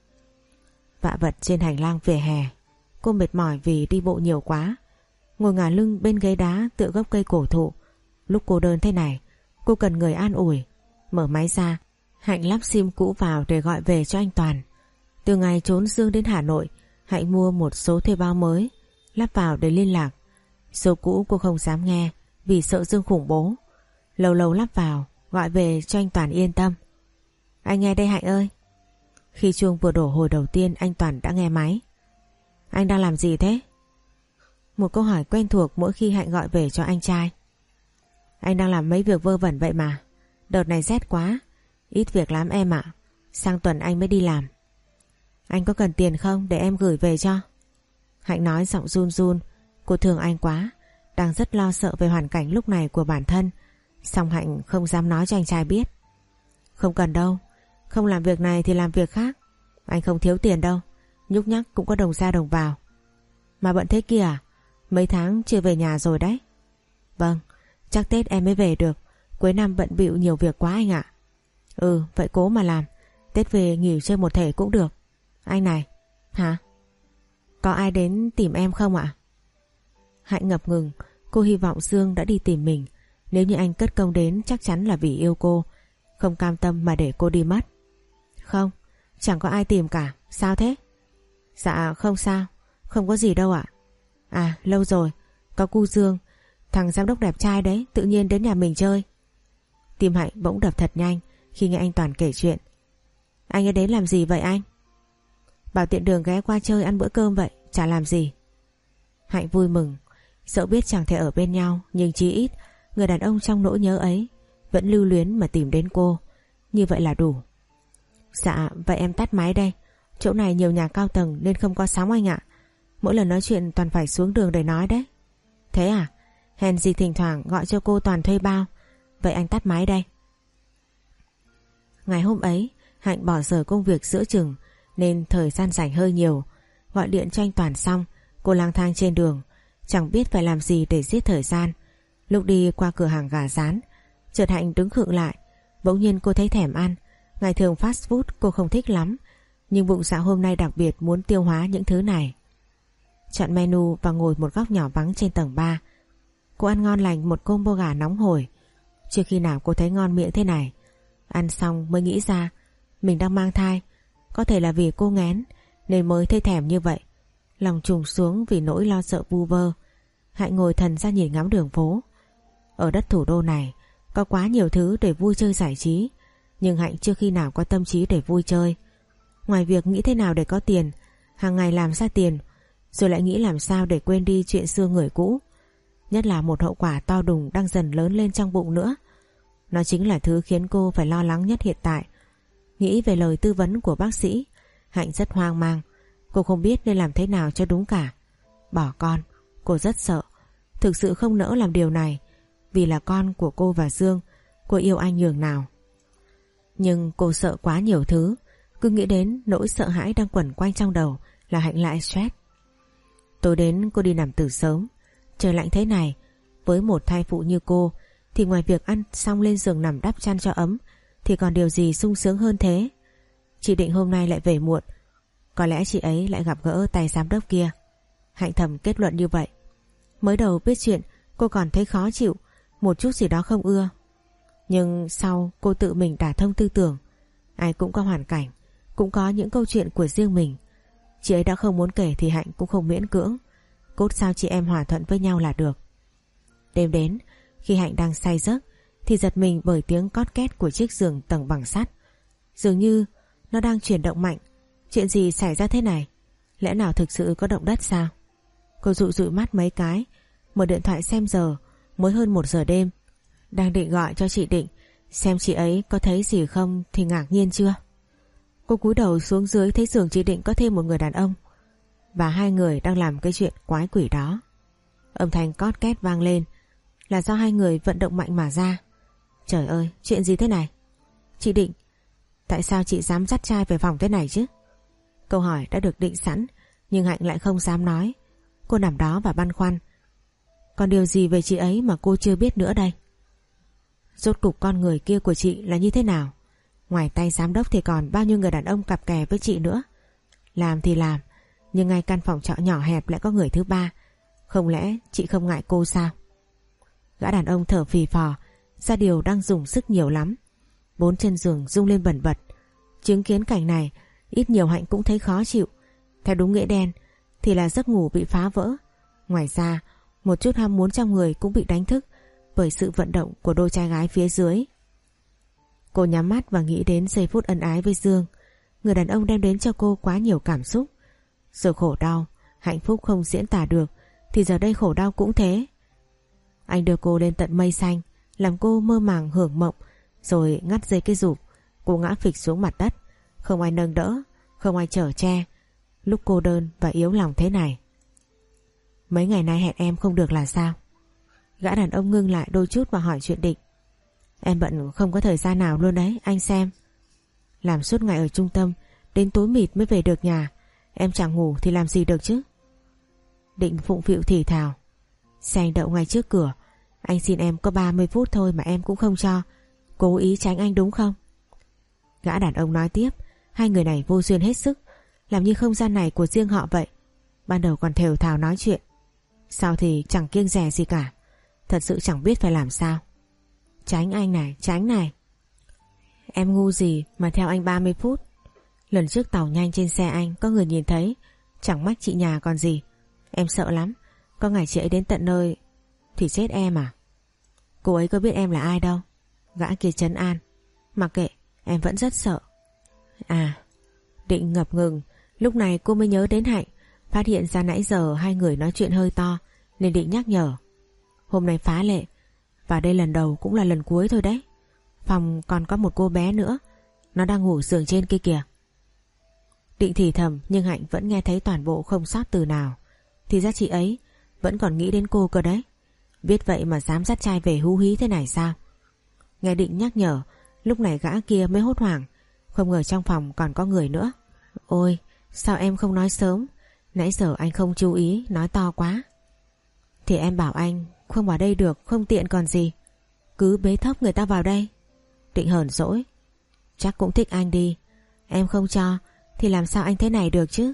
Vạ vật trên hành lang vỉa hè, cô mệt mỏi vì đi bộ nhiều quá, ngồi ngả lưng bên ghế đá tựa gốc cây cổ thụ. Lúc cô đơn thế này, cô cần người an ủi. Mở máy ra, Hạnh lắp sim cũ vào để gọi về cho anh Toàn. Từ ngày trốn Dương đến Hà Nội, Hạnh mua một số thuê bao mới, lắp vào để liên lạc. Số cũ cô không dám nghe vì sợ Dương khủng bố. Lâu lâu lắp vào, gọi về cho anh Toàn yên tâm. Anh nghe đây Hạnh ơi. Khi chuông vừa đổ hồi đầu tiên, anh Toàn đã nghe máy. Anh đang làm gì thế? Một câu hỏi quen thuộc mỗi khi Hạnh gọi về cho anh trai. Anh đang làm mấy việc vơ vẩn vậy mà. Đợt này rét quá, ít việc lắm em ạ. Sang tuần anh mới đi làm. Anh có cần tiền không để em gửi về cho? Hạnh nói giọng run run. Cô thương anh quá, đang rất lo sợ về hoàn cảnh lúc này của bản thân. Song Hạnh không dám nói cho anh trai biết. Không cần đâu, không làm việc này thì làm việc khác. Anh không thiếu tiền đâu, nhúc nhắc cũng có đồng ra đồng vào. Mà bận thế kia à? Mấy tháng chưa về nhà rồi đấy. Vâng, chắc Tết em mới về được. Cuối năm bận bịu nhiều việc quá anh ạ. Ừ, vậy cố mà làm. Tết về nghỉ chơi một thể cũng được. Anh này. Hả? Có ai đến tìm em không ạ? Hạnh ngập ngừng. Cô hy vọng Dương đã đi tìm mình. Nếu như anh cất công đến chắc chắn là vì yêu cô, không cam tâm mà để cô đi mất. Không, chẳng có ai tìm cả. Sao thế? Dạ không sao, không có gì đâu ạ. À lâu rồi, có cu Dương, thằng giám đốc đẹp trai đấy, tự nhiên đến nhà mình chơi. Tim Hạnh bỗng đập thật nhanh khi nghe anh Toàn kể chuyện. Anh ấy đến làm gì vậy anh? Bảo tiện đường ghé qua chơi ăn bữa cơm vậy, chả làm gì. Hạnh vui mừng, dẫu biết chẳng thể ở bên nhau, nhưng chí ít người đàn ông trong nỗi nhớ ấy vẫn lưu luyến mà tìm đến cô. Như vậy là đủ. Dạ, vậy em tắt máy đây. Chỗ này nhiều nhà cao tầng nên không có sóng anh ạ. Mỗi lần nói chuyện Toàn phải xuống đường để nói đấy. Thế à? Hèn gì thỉnh thoảng gọi cho cô Toàn thuê bao. Vậy anh tắt máy đây. Ngày hôm ấy Hạnh bỏ giờ công việc giữa chừng nên thời gian rảnh hơi nhiều. Gọi điện cho anh Toàn xong, cô lang thang trên đường, chẳng biết phải làm gì để giết thời gian. Lúc đi qua cửa hàng gà rán, chợt Hạnh đứng khựng lại. Bỗng nhiên cô thấy thèm ăn. Ngày thường fast food cô không thích lắm, nhưng bụng dạ hôm nay đặc biệt muốn tiêu hóa những thứ này. Chọn menu và ngồi một góc nhỏ vắng trên tầng ba. Cô ăn ngon lành một combo gà nóng hổi. Chưa khi nào cô thấy ngon miệng thế này. Ăn xong mới nghĩ ra mình đang mang thai. Có thể là vì cô nghén nên mới thấy thèm như vậy. Lòng trùng xuống vì nỗi lo sợ vu vơ. Hạnh ngồi thần ra nhìn ngắm đường phố. Ở đất thủ đô này có quá nhiều thứ để vui chơi giải trí, nhưng Hạnh chưa khi nào có tâm trí để vui chơi. Ngoài việc nghĩ thế nào để có tiền, hàng ngày làm ra tiền, rồi lại nghĩ làm sao để quên đi chuyện xưa người cũ. Nhất là một hậu quả to đùng đang dần lớn lên trong bụng nữa. Nó chính là thứ khiến cô phải lo lắng nhất hiện tại. Nghĩ về lời tư vấn của bác sĩ, Hạnh rất hoang mang. Cô không biết nên làm thế nào cho đúng cả. Bỏ con, cô rất sợ. Thực sự không nỡ làm điều này. Vì là con của cô và Dương, cô yêu anh nhường nào. Nhưng cô sợ quá nhiều thứ. Cứ nghĩ đến nỗi sợ hãi đang quẩn quanh trong đầu là Hạnh lại stress. Tối đến cô đi nằm từ sớm. Trời lạnh thế này, với một thai phụ như cô thì ngoài việc ăn xong lên giường nằm đắp chăn cho ấm thì còn điều gì sung sướng hơn thế. Chị định hôm nay lại về muộn. Có lẽ chị ấy lại gặp gỡ tay giám đốc kia. Hạnh thầm kết luận như vậy. Mới đầu biết chuyện cô còn thấy khó chịu, một chút gì đó không ưa. Nhưng sau cô tự mình đả thông tư tưởng. Ai cũng có hoàn cảnh, cũng có những câu chuyện của riêng mình. Chị ấy đã không muốn kể thì Hạnh cũng không miễn cưỡng. Cốt sao chị em hòa thuận với nhau là được. Đêm đến, khi Hạnh đang say giấc thì giật mình bởi tiếng cót két của chiếc giường tầng bằng sắt. Dường như nó đang chuyển động mạnh. Chuyện gì xảy ra thế này? Lẽ nào thực sự có động đất sao? Cô dụi dụi mắt mấy cái, mở điện thoại xem giờ, mới hơn một giờ đêm. Đang định gọi cho chị Định xem chị ấy có thấy gì không thì ngạc nhiên chưa. Cô cúi đầu xuống dưới thấy giường chị Định có thêm một người đàn ông. Và hai người đang làm cái chuyện quái quỷ đó. Âm thanh cót két vang lên là do hai người vận động mạnh mà ra. Trời ơi, chuyện gì thế này? Chị Định, tại sao chị dám dắt trai về phòng thế này chứ? Câu hỏi đã được định sẵn, nhưng Hạnh lại không dám nói. Cô nằm đó và băn khoăn. Còn điều gì về chị ấy mà cô chưa biết nữa đây? Rốt cục con người kia của chị là như thế nào? Ngoài tay giám đốc thì còn bao nhiêu người đàn ông cặp kè với chị nữa. Làm thì làm, nhưng ngay căn phòng trọ nhỏ hẹp lại có người thứ ba. Không lẽ chị không ngại cô sao? Gã đàn ông thở phì phò, ra điều đang dùng sức nhiều lắm. Bốn chân giường rung lên bần bật. Chứng kiến cảnh này, ít nhiều Hạnh cũng thấy khó chịu. Theo đúng nghĩa đen thì là giấc ngủ bị phá vỡ. Ngoài ra, một chút ham muốn trong người cũng bị đánh thức bởi sự vận động của đôi trai gái phía dưới. Cô nhắm mắt và nghĩ đến giây phút ân ái với Dương. Người đàn ông đem đến cho cô quá nhiều cảm xúc. Rồi khổ đau, hạnh phúc không diễn tả được, thì giờ đây khổ đau cũng thế. Anh đưa cô lên tận mây xanh, làm cô mơ màng hưởng mộng, rồi ngắt dây cái rụp. Cô ngã phịch xuống mặt đất, không ai nâng đỡ, không ai chở che. Lúc cô đơn và yếu lòng thế này. Mấy ngày nay hẹn em không được là sao? Gã đàn ông ngưng lại đôi chút và hỏi chuyện Định. Em bận không có thời gian nào luôn đấy, anh xem. Làm suốt ngày ở trung tâm, đến tối mịt mới về được nhà. Em chẳng ngủ thì làm gì được chứ? Định phụng phịu thì thào. Xe anh đậu ngay trước cửa. Anh xin em có ba mươi phút thôi mà em cũng không cho. Cố ý tránh anh đúng không? Gã đàn ông nói tiếp. Hai người này vô duyên hết sức, làm như không gian này của riêng họ vậy. Ban đầu còn thều thào nói chuyện, sau thì chẳng kiêng dè gì cả. Thật sự chẳng biết phải làm sao. Tránh anh này, tránh này. Em ngu gì mà theo anh ba mươi phút? Lần trước tàu nhanh trên xe anh có người nhìn thấy, chẳng mách chị nhà còn gì. Em sợ lắm, có ngày chị ấy đến tận nơi thì chết em à? Cô ấy có biết em là ai đâu. Gã kia trấn an. Mặc kệ, em vẫn rất sợ. À, Định ngập ngừng. Lúc này cô mới nhớ đến Hạnh, phát hiện ra nãy giờ hai người nói chuyện hơi to, nên Định nhắc nhở. Hôm nay phá lệ, và đây lần đầu cũng là lần cuối thôi đấy. Phòng còn có một cô bé nữa, nó đang ngủ giường trên kia kìa. Định thì thầm, nhưng Hạnh vẫn nghe thấy toàn bộ không sót từ nào. Thì ra chị ấy vẫn còn nghĩ đến cô cơ đấy. Biết vậy mà dám dắt trai về hú hí thế này sao? Nghe Định nhắc nhở, lúc này gã kia mới hốt hoảng, không ngờ trong phòng còn có người nữa. Ôi, sao em không nói sớm? Nãy giờ anh không chú ý, nói to quá. Thì em bảo anh không vào đây được, không tiện còn gì. Cứ bế thốc người ta vào đây. Định hờn dỗi. Chắc cũng thích anh đi. Em không cho thì làm sao anh thế này được chứ?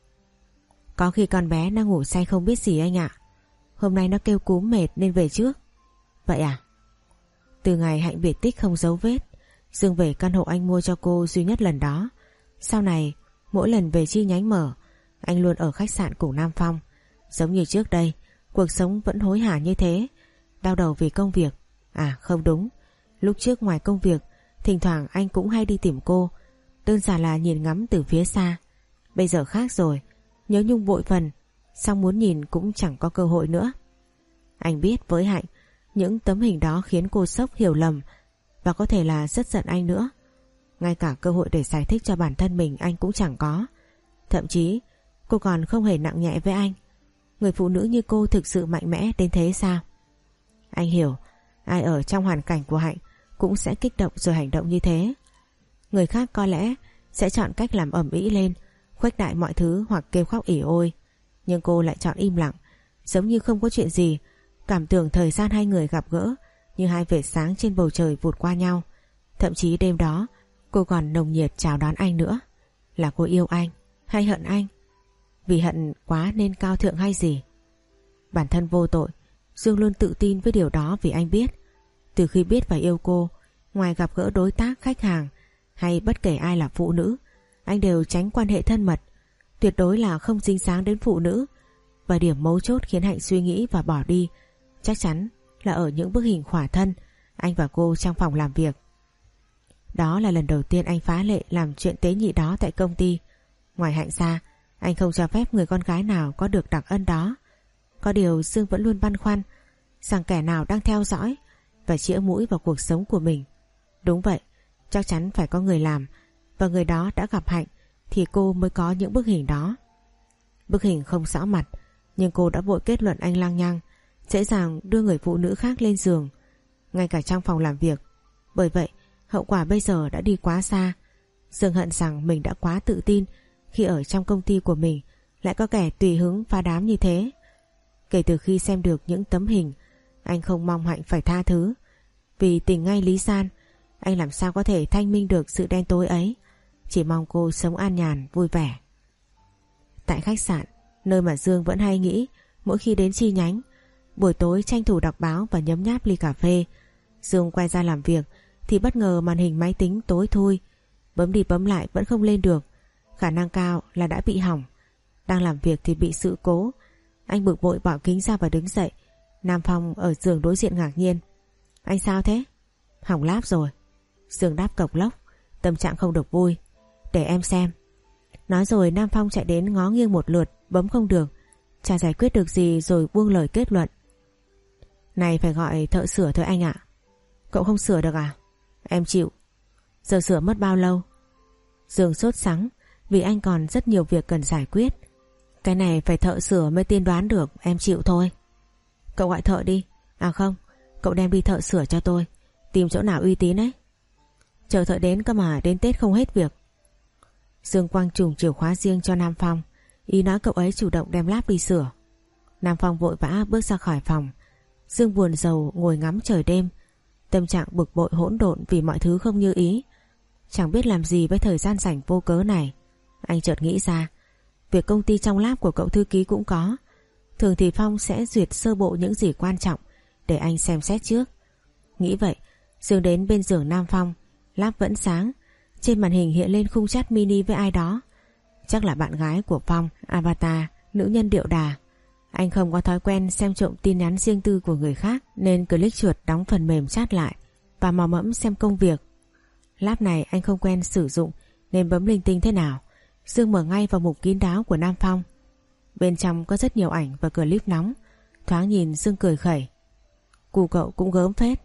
Có khi con bé đang ngủ say không biết gì anh ạ. Hôm nay nó kêu cúm mệt nên về trước. Vậy à? Từ ngày Hạnh biệt tích không dấu vết, Dương về căn hộ anh mua cho cô duy nhất lần đó. Sau này mỗi lần về chi nhánh mở, anh luôn ở khách sạn cùng Nam Phong. Giống như trước đây, cuộc sống vẫn hối hả như thế. Đau đầu vì công việc. À không đúng, lúc trước ngoài công việc, thỉnh thoảng anh cũng hay đi tìm cô, đơn giản là nhìn ngắm từ phía xa. Bây giờ khác rồi, nhớ nhung bội phần, xong muốn nhìn cũng chẳng có cơ hội nữa. Anh biết với Hạnh, những tấm hình đó khiến cô sốc, hiểu lầm và có thể là rất giận anh nữa. Ngay cả cơ hội để giải thích cho bản thân mình anh cũng chẳng có. Thậm chí cô còn không hề nặng nhẹ với anh. Người phụ nữ như cô thực sự mạnh mẽ đến thế sao? Anh hiểu, ai ở trong hoàn cảnh của Hạnh cũng sẽ kích động rồi hành động như thế. Người khác có lẽ sẽ chọn cách làm ầm ĩ lên, khuếch đại mọi thứ hoặc kêu khóc ỉ ôi. Nhưng cô lại chọn im lặng, giống như không có chuyện gì, cảm tưởng thời gian hai người gặp gỡ như hai vệt sáng trên bầu trời vụt qua nhau. Thậm chí đêm đó cô còn nồng nhiệt chào đón anh nữa. Là cô yêu anh hay hận anh? Vì hận quá nên cao thượng hay gì? Bản thân vô tội, Dương luôn tự tin với điều đó vì anh biết. Từ khi biết và yêu cô, ngoài gặp gỡ đối tác, khách hàng hay bất kể ai là phụ nữ, anh đều tránh quan hệ thân mật, tuyệt đối là không dính dáng đến phụ nữ. Và điểm mấu chốt khiến Hạnh suy nghĩ và bỏ đi chắc chắn là ở những bức hình khỏa thân anh và cô trong phòng làm việc. Đó là lần đầu tiên anh phá lệ làm chuyện tế nhị đó tại công ty. Ngoài Hạnh ra, anh không cho phép người con gái nào có được đặc ân đó. Có điều Dương vẫn luôn băn khoăn rằng kẻ nào đang theo dõi và chĩa mũi vào cuộc sống của mình. Đúng vậy, chắc chắn phải có người làm, và người đó đã gặp Hạnh thì cô mới có những bức hình đó. Bức hình không rõ mặt, nhưng cô đã vội kết luận anh lăng nhăng, dễ dàng đưa người phụ nữ khác lên giường, ngay cả trong phòng làm việc. Bởi vậy, hậu quả bây giờ đã đi quá xa. Dương hận rằng mình đã quá tự tin khi ở trong công ty của mình lại có kẻ tùy hứng phá đám như thế. Kể từ khi xem được những tấm hình, anh không mong Hạnh phải tha thứ. Vì tình ngay lý gian, anh làm sao có thể thanh minh được sự đen tối ấy. Chỉ mong cô sống an nhàn, vui vẻ. Tại khách sạn, nơi mà Dương vẫn hay nghĩ mỗi khi đến chi nhánh, buổi tối tranh thủ đọc báo và nhấm nháp ly cà phê. Dương quay ra làm việc thì bất ngờ màn hình máy tính tối thui, bấm đi bấm lại vẫn không lên được. Khả năng cao là đã bị hỏng. Đang làm việc thì bị sự cố. Anh bực bội bỏ kính ra và đứng dậy. Nam Phong ở giường đối diện ngạc nhiên. Anh sao thế? Hỏng láp rồi. Dương đáp cộc lốc, tâm trạng không được vui. Để em xem. Nói rồi Nam Phong chạy đến ngó nghiêng một lượt, bấm không được. Chả giải quyết được gì rồi buông lời kết luận. Này phải gọi thợ sửa thôi anh ạ. Cậu không sửa được à? Em chịu. Giờ sửa mất bao lâu? Dương sốt sắng vì anh còn rất nhiều việc cần giải quyết. Cái này phải thợ sửa mới tiên đoán được, em chịu thôi. Cậu gọi thợ đi. À không, cậu đem đi thợ sửa cho tôi. Tìm chỗ nào uy tín ấy. Chờ thợ đến cơ mà, đến Tết không hết việc. Dương quăng trùng chìa khóa riêng cho Nam Phong, ý nói cậu ấy chủ động đem láp đi sửa. Nam Phong vội vã bước ra khỏi phòng. Dương buồn rầu ngồi ngắm trời đêm, tâm trạng bực bội hỗn độn vì mọi thứ không như ý. Chẳng biết làm gì với thời gian rảnh vô cớ này. Anh chợt nghĩ ra, việc công ty trong lab của cậu thư ký cũng có. Thường thì Phong sẽ duyệt sơ bộ những gì quan trọng để anh xem xét trước. Nghĩ vậy, Dương đến bên giường Nam Phong. Lab vẫn sáng, trên màn hình hiện lên khung chat mini với ai đó. Chắc là bạn gái của Phong, avatar, nữ nhân điệu đà. Anh không có thói quen xem trộm tin nhắn riêng tư của người khác nên click chuột đóng phần mềm chat lại và mò mẫm xem công việc. Lab này anh không quen sử dụng nên bấm linh tinh thế nào. Dương mở ngay vào mục kín đáo của Nam Phong. Bên trong có rất nhiều ảnh và clip nóng. Thoáng nhìn Dương cười khẩy. Cu cậu cũng gớm phết.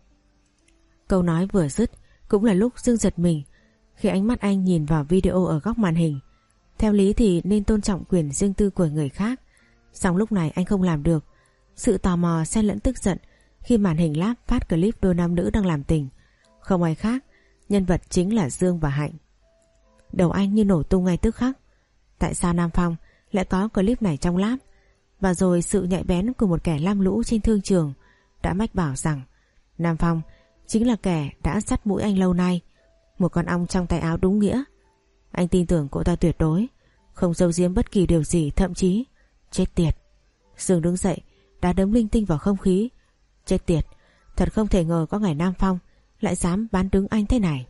Câu nói vừa dứt cũng là lúc Dương giật mình khi ánh mắt anh nhìn vào video ở góc màn hình. Theo lý thì nên tôn trọng quyền riêng tư của người khác, song lúc này anh không làm được. Sự tò mò xen lẫn tức giận khi màn hình lab phát clip đôi nam nữ đang làm tình. Không ai khác, nhân vật chính là Dương và Hạnh. Đầu anh như nổ tung ngay tức khắc. Tại sao Nam Phong lại có clip này trong lab? Và rồi sự nhạy bén của một kẻ lam lũ trên thương trường đã mách bảo rằng Nam Phong chính là kẻ đã dắt mũi anh lâu nay, một con ong trong tay áo đúng nghĩa. Anh tin tưởng cô ta tuyệt đối, không giấu giếm bất kỳ điều gì, thậm chí chết tiệt. Dương đứng dậy, đá đấm linh tinh vào không khí. Chết tiệt, thật không thể ngờ có ngày Nam Phong lại dám bán đứng anh thế này.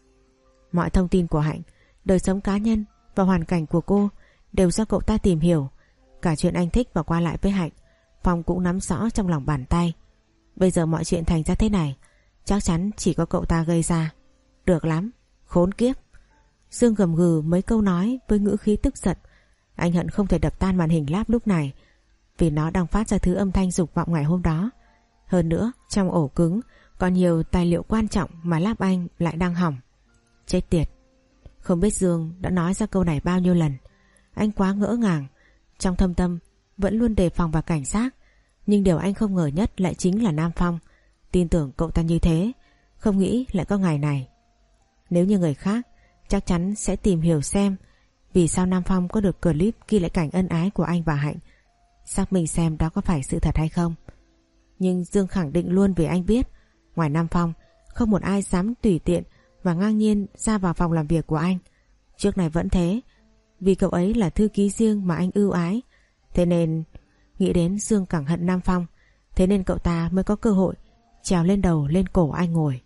Mọi thông tin của Hạnh, đời sống cá nhân và hoàn cảnh của cô đều do cậu ta tìm hiểu. Cả chuyện anh thích và qua lại với Hạnh, Phong cũng nắm rõ trong lòng bàn tay. Bây giờ mọi chuyện thành ra thế này, chắc chắn chỉ có cậu ta gây ra. Được lắm, khốn kiếp. Dương gầm gừ mấy câu nói với ngữ khí tức giận. Anh hận không thể đập tan màn hình lab lúc này vì nó đang phát ra thứ âm thanh dục vọng ngày hôm đó. Hơn nữa trong ổ cứng còn nhiều tài liệu quan trọng mà lab anh lại đang hỏng. Chết tiệt. Không biết Dương đã nói ra câu này bao nhiêu lần. Anh quá ngỡ ngàng. Trong thâm tâm vẫn luôn đề phòng và cảnh giác. Nhưng điều anh không ngờ nhất lại chính là Nam Phong. Tin tưởng cậu ta như thế, không nghĩ lại có ngày này. Nếu như người khác chắc chắn sẽ tìm hiểu xem vì sao Nam Phong có được clip ghi lại cảnh ân ái của anh và Hạnh, xác minh xem đó có phải sự thật hay không. Nhưng Dương khẳng định luôn vì anh biết ngoài Nam Phong không một ai dám tùy tiện và ngang nhiên ra vào phòng làm việc của anh. Trước này vẫn thế, vì cậu ấy là thư ký riêng mà anh ưu ái. Thế nên nghĩ đến Dương càng hận Nam Phong, thế nên cậu ta mới có cơ hội trèo lên đầu lên cổ anh ngồi.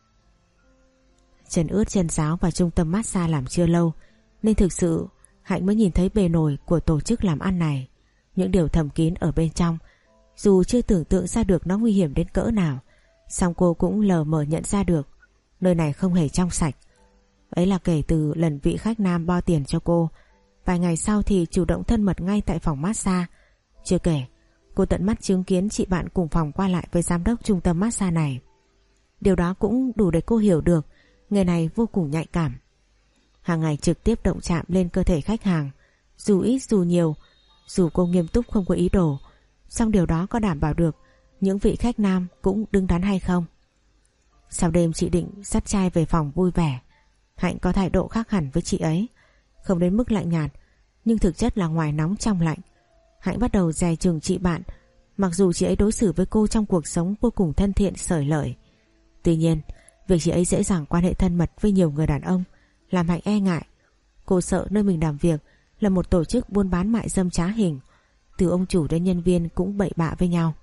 Chân ướt chân ráo vào trung tâm massage làm chưa lâu, nên thực sự Hạnh mới nhìn thấy bề nổi của tổ chức làm ăn này. Những điều thầm kín ở bên trong, dù chưa tưởng tượng ra được nó nguy hiểm đến cỡ nào, song cô cũng lờ mờ nhận ra được nơi này không hề trong sạch. Ấy là kể từ lần vị khách nam bo tiền cho cô, vài ngày sau thì chủ động thân mật ngay tại phòng massage. Chưa kể cô tận mắt chứng kiến chị bạn cùng phòng qua lại với giám đốc trung tâm massage này. Điều đó cũng đủ để cô hiểu được người này vô cùng nhạy cảm. Hàng ngày trực tiếp động chạm lên cơ thể khách hàng, dù ít dù nhiều, dù cô nghiêm túc không có ý đồ, song điều đó có đảm bảo được những vị khách nam cũng đứng đắn hay không? Sau đêm chị định dắt trai về phòng vui vẻ, Hạnh có thái độ khác hẳn với chị ấy, không đến mức lạnh nhạt, nhưng thực chất là ngoài nóng trong lạnh. Hạnh bắt đầu dè chừng chị bạn, mặc dù chị ấy đối xử với cô trong cuộc sống vô cùng thân thiện xởi lởi. Tuy nhiên, việc chị ấy dễ dàng quan hệ thân mật với nhiều người đàn ông làm Hạnh e ngại. Cô sợ nơi mình làm việc là một tổ chức buôn bán mại dâm trá hình, từ ông chủ đến nhân viên cũng bậy bạ với nhau.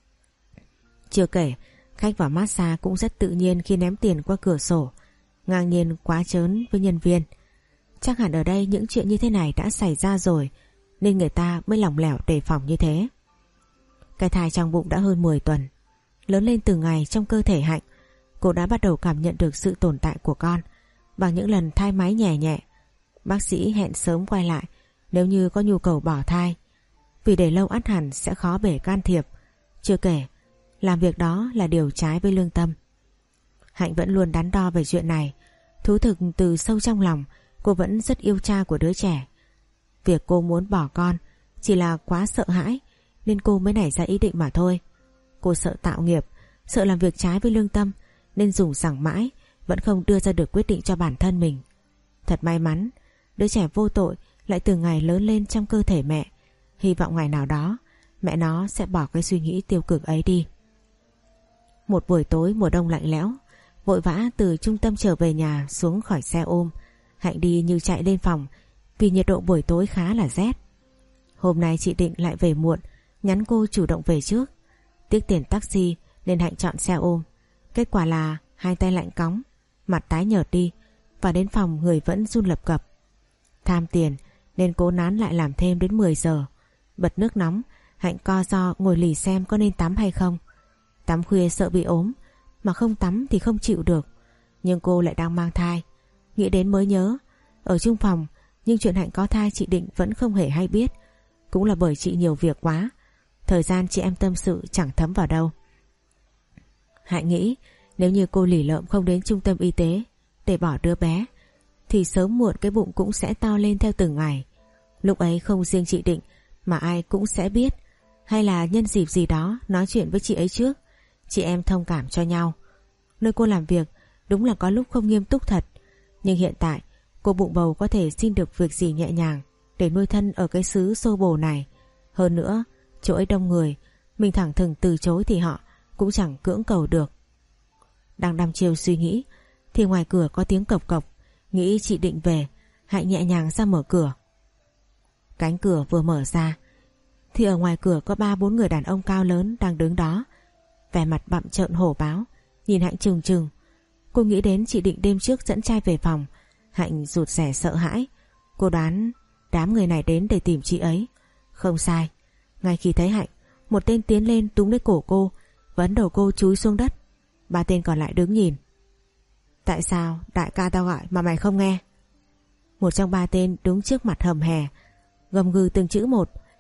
Chưa kể, khách vào massage cũng rất tự nhiên khi ném tiền qua cửa sổ, ngang nhiên quá trớn với nhân viên. Chắc hẳn ở đây những chuyện như thế này đã xảy ra rồi, nên người ta mới lỏng lẻo đề phòng như thế. Cái thai trong bụng đã hơn mười tuần, lớn lên từng ngày trong cơ thể Hạnh. Cô đã bắt đầu cảm nhận được sự tồn tại của con bằng những lần thai máy nhẹ nhẹ. Bác sĩ hẹn sớm quay lại nếu như có nhu cầu bỏ thai, vì để lâu ắt hẳn sẽ khó bể can thiệp. Chưa kể làm việc đó là điều trái với lương tâm. Hạnh vẫn luôn đắn đo về chuyện này. Thú thực từ sâu trong lòng cô vẫn rất yêu cha của đứa trẻ. Việc cô muốn bỏ con chỉ là quá sợ hãi nên cô mới nảy ra ý định mà thôi. Cô sợ tạo nghiệp, sợ làm việc trái với lương tâm, nên dùng rằng mãi vẫn không đưa ra được quyết định cho bản thân mình. Thật may mắn, đứa trẻ vô tội lại từng ngày lớn lên trong cơ thể mẹ. Hy vọng ngày nào đó mẹ nó sẽ bỏ cái suy nghĩ tiêu cực ấy đi. Một buổi tối mùa đông lạnh lẽo, vội vã từ trung tâm trở về nhà xuống khỏi xe ôm, Hạnh đi như chạy lên phòng vì nhiệt độ buổi tối khá là rét. Hôm nay chị định lại về muộn, nhắn cô chủ động về trước. Tiếc tiền taxi nên Hạnh chọn xe ôm. Kết quả là hai tay lạnh cóng, mặt tái nhợt đi, và đến phòng người vẫn run lập cập. Tham tiền nên cố nán lại làm thêm đến mười giờ. Bật nước nóng, Hạnh co ro ngồi lì xem có nên tắm hay không. Tắm khuya sợ bị ốm, mà không tắm thì không chịu được. Nhưng cô lại đang mang thai. Nghĩ đến mới nhớ, ở chung phòng nhưng chuyện Hạnh có thai chị Định vẫn không hề hay biết. Cũng là bởi chị nhiều việc quá, thời gian chị em tâm sự chẳng thấm vào đâu. Hạnh nghĩ nếu như cô lì lợm không đến trung tâm y tế để bỏ đứa bé thì sớm muộn cái bụng cũng sẽ to lên theo từng ngày. Lúc ấy không riêng chị Định mà ai cũng sẽ biết, hay là nhân dịp gì đó nói chuyện với chị ấy trước, chị em thông cảm cho nhau. Nơi cô làm việc đúng là có lúc không nghiêm túc thật, nhưng hiện tại cô bụng bầu có thể xin được việc gì nhẹ nhàng để nuôi thân ở cái xứ xô bồ này. Hơn nữa chỗ ấy đông người, mình thẳng thừng từ chối thì họ cũng chẳng cưỡng cầu được. Đang đăm chiêu suy nghĩ thì ngoài cửa có tiếng cộc cộc. Nghĩ chị Định về, Hạnh nhẹ nhàng ra mở cửa. Cánh cửa vừa mở ra thì ở ngoài cửa có ba bốn người đàn ông cao lớn đang đứng đó, vẻ mặt bặm trợn hổ báo, nhìn Hạnh trừng trừng. Cô nghĩ đến chị Định đêm trước dẫn trai về phòng. Hạnh rụt rè sợ hãi. Cô đoán đám người này đến để tìm chị ấy. Không sai, ngay khi thấy Hạnh, một tên tiến lên túm lấy cổ cô, vấn đầu cô chúi xuống đất. Ba tên còn lại đứng nhìn. Tại sao đại ca tao gọi mà mày không nghe? Một trong ba tên đứng trước mặt hầm hè, gầm gừ từng chữ một,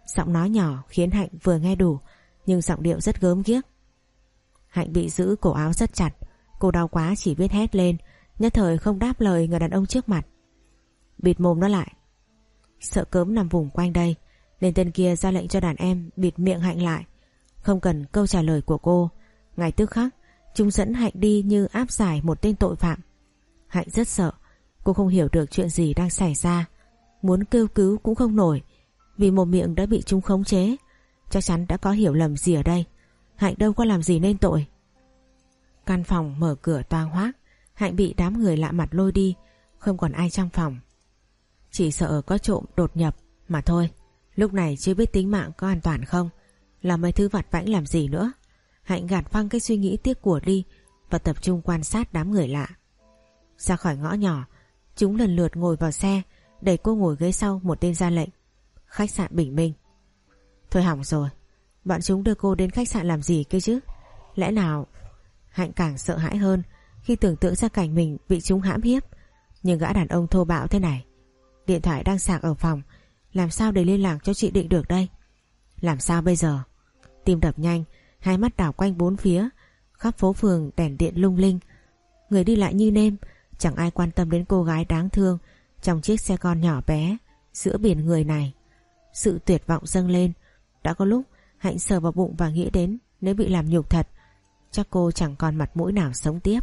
Giọng nói nhỏ khiến Hạnh vừa nghe đủ, nhưng giọng điệu rất gớm ghiếc. Hạnh bị giữ cổ áo rất chặt, cô đau quá chỉ biết hét lên, nhất thời không đáp lời người đàn ông trước mặt. Bịt mồm nó lại. Sợ cớm nằm vùng quanh đây nên tên kia ra lệnh cho đàn em bịt miệng Hạnh lại. Không cần câu trả lời của cô, ngay tức khắc chúng dẫn Hạnh đi như áp giải một tên tội phạm. Hạnh rất sợ, cô không hiểu được chuyện gì đang xảy ra, muốn kêu cứu cũng không nổi, vì một miệng đã bị chúng khống chế. Chắc chắn đã có hiểu lầm gì ở đây. Hạnh đâu có làm gì nên tội. Căn phòng mở cửa toang hoác, Hạnh bị đám người lạ mặt lôi đi, không còn ai trong phòng. Chỉ sợ có trộm đột nhập mà thôi. Lúc này chưa biết tính mạng có an toàn không, là mấy thứ vặt vãnh làm gì nữa. Hạnh gạt phăng cái suy nghĩ tiếc của đi và tập trung quan sát đám người lạ. Ra khỏi ngõ nhỏ, chúng lần lượt ngồi vào xe, đẩy cô ngồi ghế sau. Một tên ra lệnh: khách sạn Bình Minh. Thôi hỏng rồi, bọn chúng đưa cô đến khách sạn làm gì cơ chứ? Lẽ nào... Hạnh càng sợ hãi hơn khi tưởng tượng ra cảnh mình bị chúng hãm hiếp. Nhưng gã đàn ông thô bạo thế này, điện thoại đang sạc ở phòng, làm sao để liên lạc cho chị Định được đây? Làm sao bây giờ? Tim đập nhanh, hai mắt đảo quanh bốn phía. Khắp phố phường đèn điện lung linh, người đi lại như nêm, chẳng ai quan tâm đến cô gái đáng thương trong chiếc xe con nhỏ bé giữa biển người này. Sự tuyệt vọng dâng lên. Đã có lúc Hạnh sờ vào bụng và nghĩ đến nếu bị làm nhục thật, chắc cô chẳng còn mặt mũi nào sống tiếp.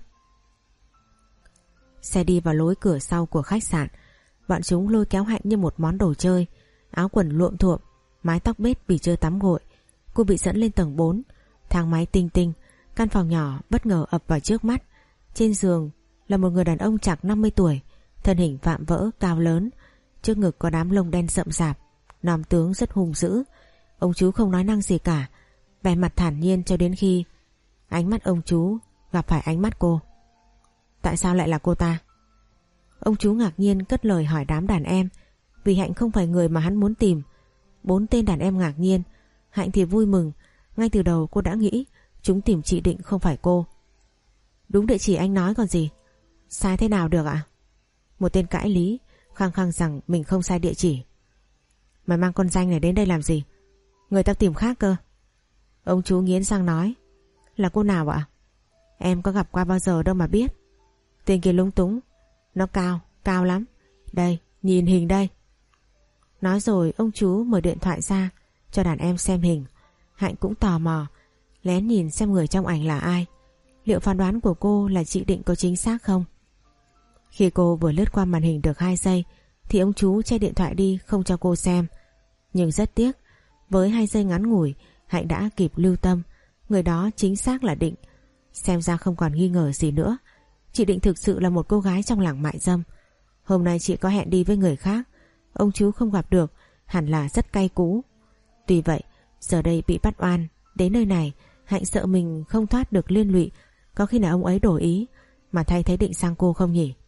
Xe đi vào lối cửa sau của khách sạn. Bọn chúng lôi kéo Hạnh như một món đồ chơi. Áo quần luộm thuộm, mái tóc bết vì chưa tắm gội. Cô bị dẫn lên tầng bốn. Thang máy tinh tinh. Căn phòng nhỏ bất ngờ ập vào trước mắt. Trên giường là một người đàn ông chạc năm mươi tuổi, thân hình vạm vỡ, cao lớn, trước ngực có đám lông đen rậm rạp, nòm tướng rất hung dữ. Ông chú không nói năng gì cả, vẻ mặt thản nhiên cho đến khi ánh mắt ông chú gặp phải ánh mắt cô. Tại sao lại là cô ta? Ông chú ngạc nhiên cất lời hỏi đám đàn em, vì Hạnh không phải người mà hắn muốn tìm. Bốn tên đàn em ngạc nhiên, Hạnh thì vui mừng. Ngay từ đầu cô đã nghĩ chúng tìm chị Định không phải cô. Đúng địa chỉ anh nói còn gì. Sai thế nào được ạ? Một tên cãi lý, khăng khăng rằng mình không sai địa chỉ. Mày mang con danh này đến đây làm gì? Người ta tìm khác cơ. Ông chú nghiến răng nói. Là cô nào ạ? Em có gặp qua bao giờ đâu mà biết. Tên kia lúng túng. Nó cao, cao lắm. Đây, nhìn hình đây. Nói rồi ông chú mở điện thoại ra cho đàn em xem hình. Hạnh cũng tò mò lén nhìn xem người trong ảnh là ai. Liệu phán đoán của cô là chị Định có chính xác không? Khi cô vừa lướt qua màn hình được hai giây thì ông chú che điện thoại đi không cho cô xem. Nhưng rất tiếc, với hai giây ngắn ngủi, Hạnh đã kịp lưu tâm. Người đó chính xác là Định. Xem ra không còn nghi ngờ gì nữa. Chị Định thực sự là một cô gái trong làng mại dâm. Hôm nay chị có hẹn đi với người khác, ông chú không gặp được, hẳn là rất cay cú. Tuy vậy, giờ đây bị bắt oan, đến nơi này Hạnh sợ mình không thoát được liên lụy. Có khi nào ông ấy đổi ý mà thay thế Định sang cô không nhỉ?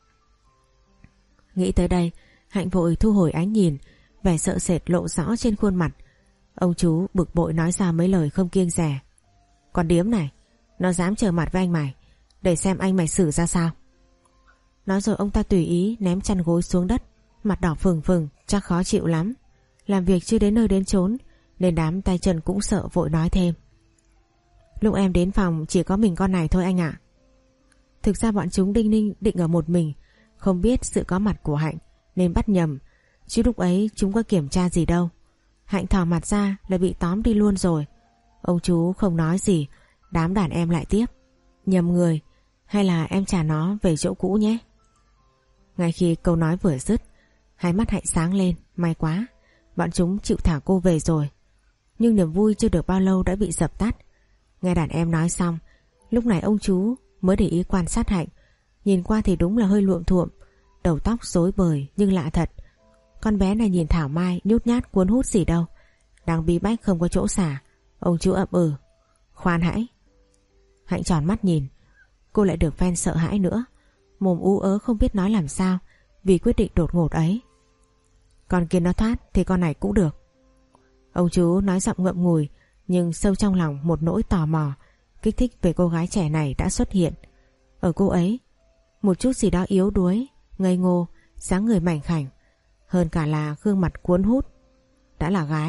Nghĩ tới đây, Hạnh vội thu hồi ánh nhìn, vẻ sợ sệt lộ rõ trên khuôn mặt. Ông chú bực bội nói ra mấy lời không kiêng dè. Con điếm này, nó dám trở mặt với anh mày, để xem anh mày xử ra sao. Nói rồi ông ta tùy ý ném chăn gối xuống đất, mặt đỏ phừng phừng, chắc khó chịu lắm. Làm việc chưa đến nơi đến chốn nên đám tay chân cũng sợ, vội nói thêm. Lúc em đến phòng chỉ có mình con này thôi anh ạ. Thực ra bọn chúng đinh ninh định ở một mình, không biết sự có mặt của Hạnh nên bắt nhầm, chứ lúc ấy chúng có kiểm tra gì đâu. Hạnh thò mặt ra là bị tóm đi luôn rồi. Ông chú không nói gì, đám đàn em lại tiếp. Nhầm người, hay là em trả nó về chỗ cũ nhé. Ngay khi câu nói vừa dứt, hai mắt Hạnh sáng lên. May quá, bọn chúng chịu thả cô về rồi. Nhưng niềm vui chưa được bao lâu đã bị dập tắt. Nghe đàn em nói xong, lúc này ông chú mới để ý quan sát Hạnh. Nhìn qua thì đúng là hơi luộm thuộm, đầu tóc rối bời nhưng lạ thật. Con bé này nhìn thảo mai, nhút nhát cuốn hút gì đâu. Đang bí bách không có chỗ xả. Ông chú ậm ừ. Khoan hãy. Hạnh tròn mắt nhìn, cô lại được fan sợ hãi nữa. Mồm ú ớ không biết nói làm sao vì quyết định đột ngột ấy. Con kia nó thoát thì con này cũng được. Ông chú nói giọng ngậm ngùi, nhưng sâu trong lòng một nỗi tò mò kích thích về cô gái trẻ này đã xuất hiện. Ở cô ấy một chút gì đó yếu đuối, ngây ngô, dáng người mảnh khảnh, hơn cả là gương mặt cuốn hút. Đã là gái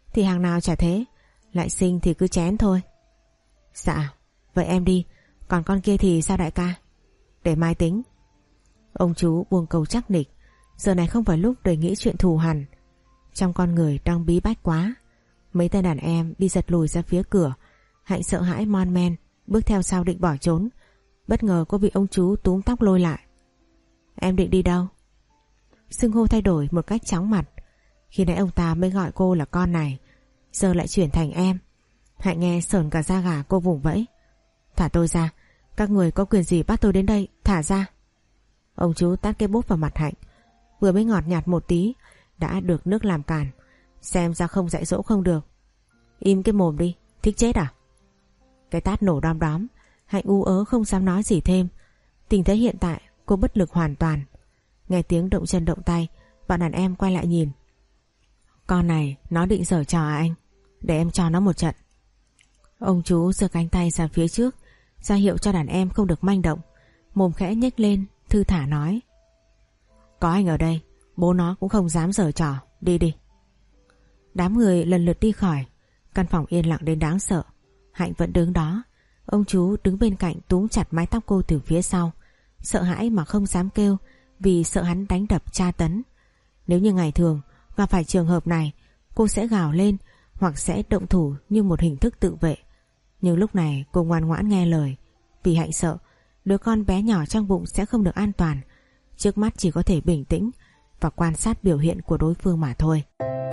Thì hàng nào chả thế, lại sinh thì cứ chén thôi. Dạ, vậy em đi, còn con kia thì sao đại ca? Để mai tính. Ông chú buông câu chắc nịch, giờ này không phải lúc để nghĩ chuyện thù hằn. Trong con người đang bí bách quá. Mấy tay đàn em đi giật lùi ra phía cửa. Hạnh sợ hãi mon men bước theo sau định bỏ trốn. Bất ngờ cô bị ông chú túm tóc lôi lại. Em định đi đâu? Xưng hô thay đổi một cách chóng mặt. Khi nãy ông ta mới gọi cô là con này, giờ lại chuyển thành em. Hạnh nghe sởn cả da gà, cô vùng vẫy. Thả tôi ra, các người có quyền gì bắt tôi đến đây, thả ra. Ông chú tát cái bút vào mặt Hạnh. Vừa mới ngọt nhạt một tí đã được nước làm càn. Xem ra không dạy dỗ không được. Im cái mồm đi, thích chết à? Cái tát nổ đom đóm. Hạnh u ớ không dám nói gì thêm. Tình thế hiện tại cô bất lực hoàn toàn. Nghe tiếng động chân động tay, bọn đàn em quay lại nhìn. Con này nó định giở trò à anh? Để em cho nó một trận. Ông chú giơ cánh tay ra phía trước, ra hiệu cho đàn em không được manh động. Mồm khẽ nhếch lên, thư thả nói. Có anh ở đây, bố nó cũng không dám giở trò. Đi đi. Đám người lần lượt đi khỏi. Căn phòng yên lặng đến đáng sợ. Hạnh vẫn đứng đó. Ông chú đứng bên cạnh túm chặt mái tóc cô từ phía sau. Sợ hãi mà không dám kêu, vì sợ hắn đánh đập tra tấn. Nếu như ngày thường gặp phải trường hợp này, cô sẽ gào lên hoặc sẽ động thủ như một hình thức tự vệ. Nhưng lúc này cô ngoan ngoãn nghe lời. Vì Hạnh sợ đứa con bé nhỏ trong bụng sẽ không được an toàn. Trước mắt chỉ có thể bình tĩnh và quan sát biểu hiện của đối phương mà thôi.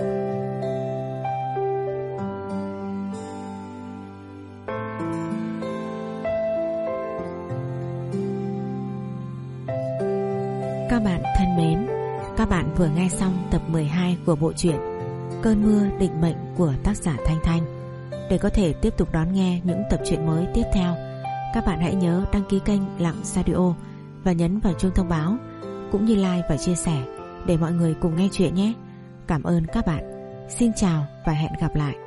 Các bạn thân mến, các bạn vừa nghe xong tập mười hai của bộ truyện Cơn mưa định mệnh của tác giả Thanh Thanh. Để có thể tiếp tục đón nghe những tập truyện mới tiếp theo, các bạn hãy nhớ đăng ký kênh Lặng Radio và nhấn vào chuông thông báo, cũng như like và chia sẻ để mọi người cùng nghe chuyện nhé. Cảm ơn các bạn. Xin chào và hẹn gặp lại.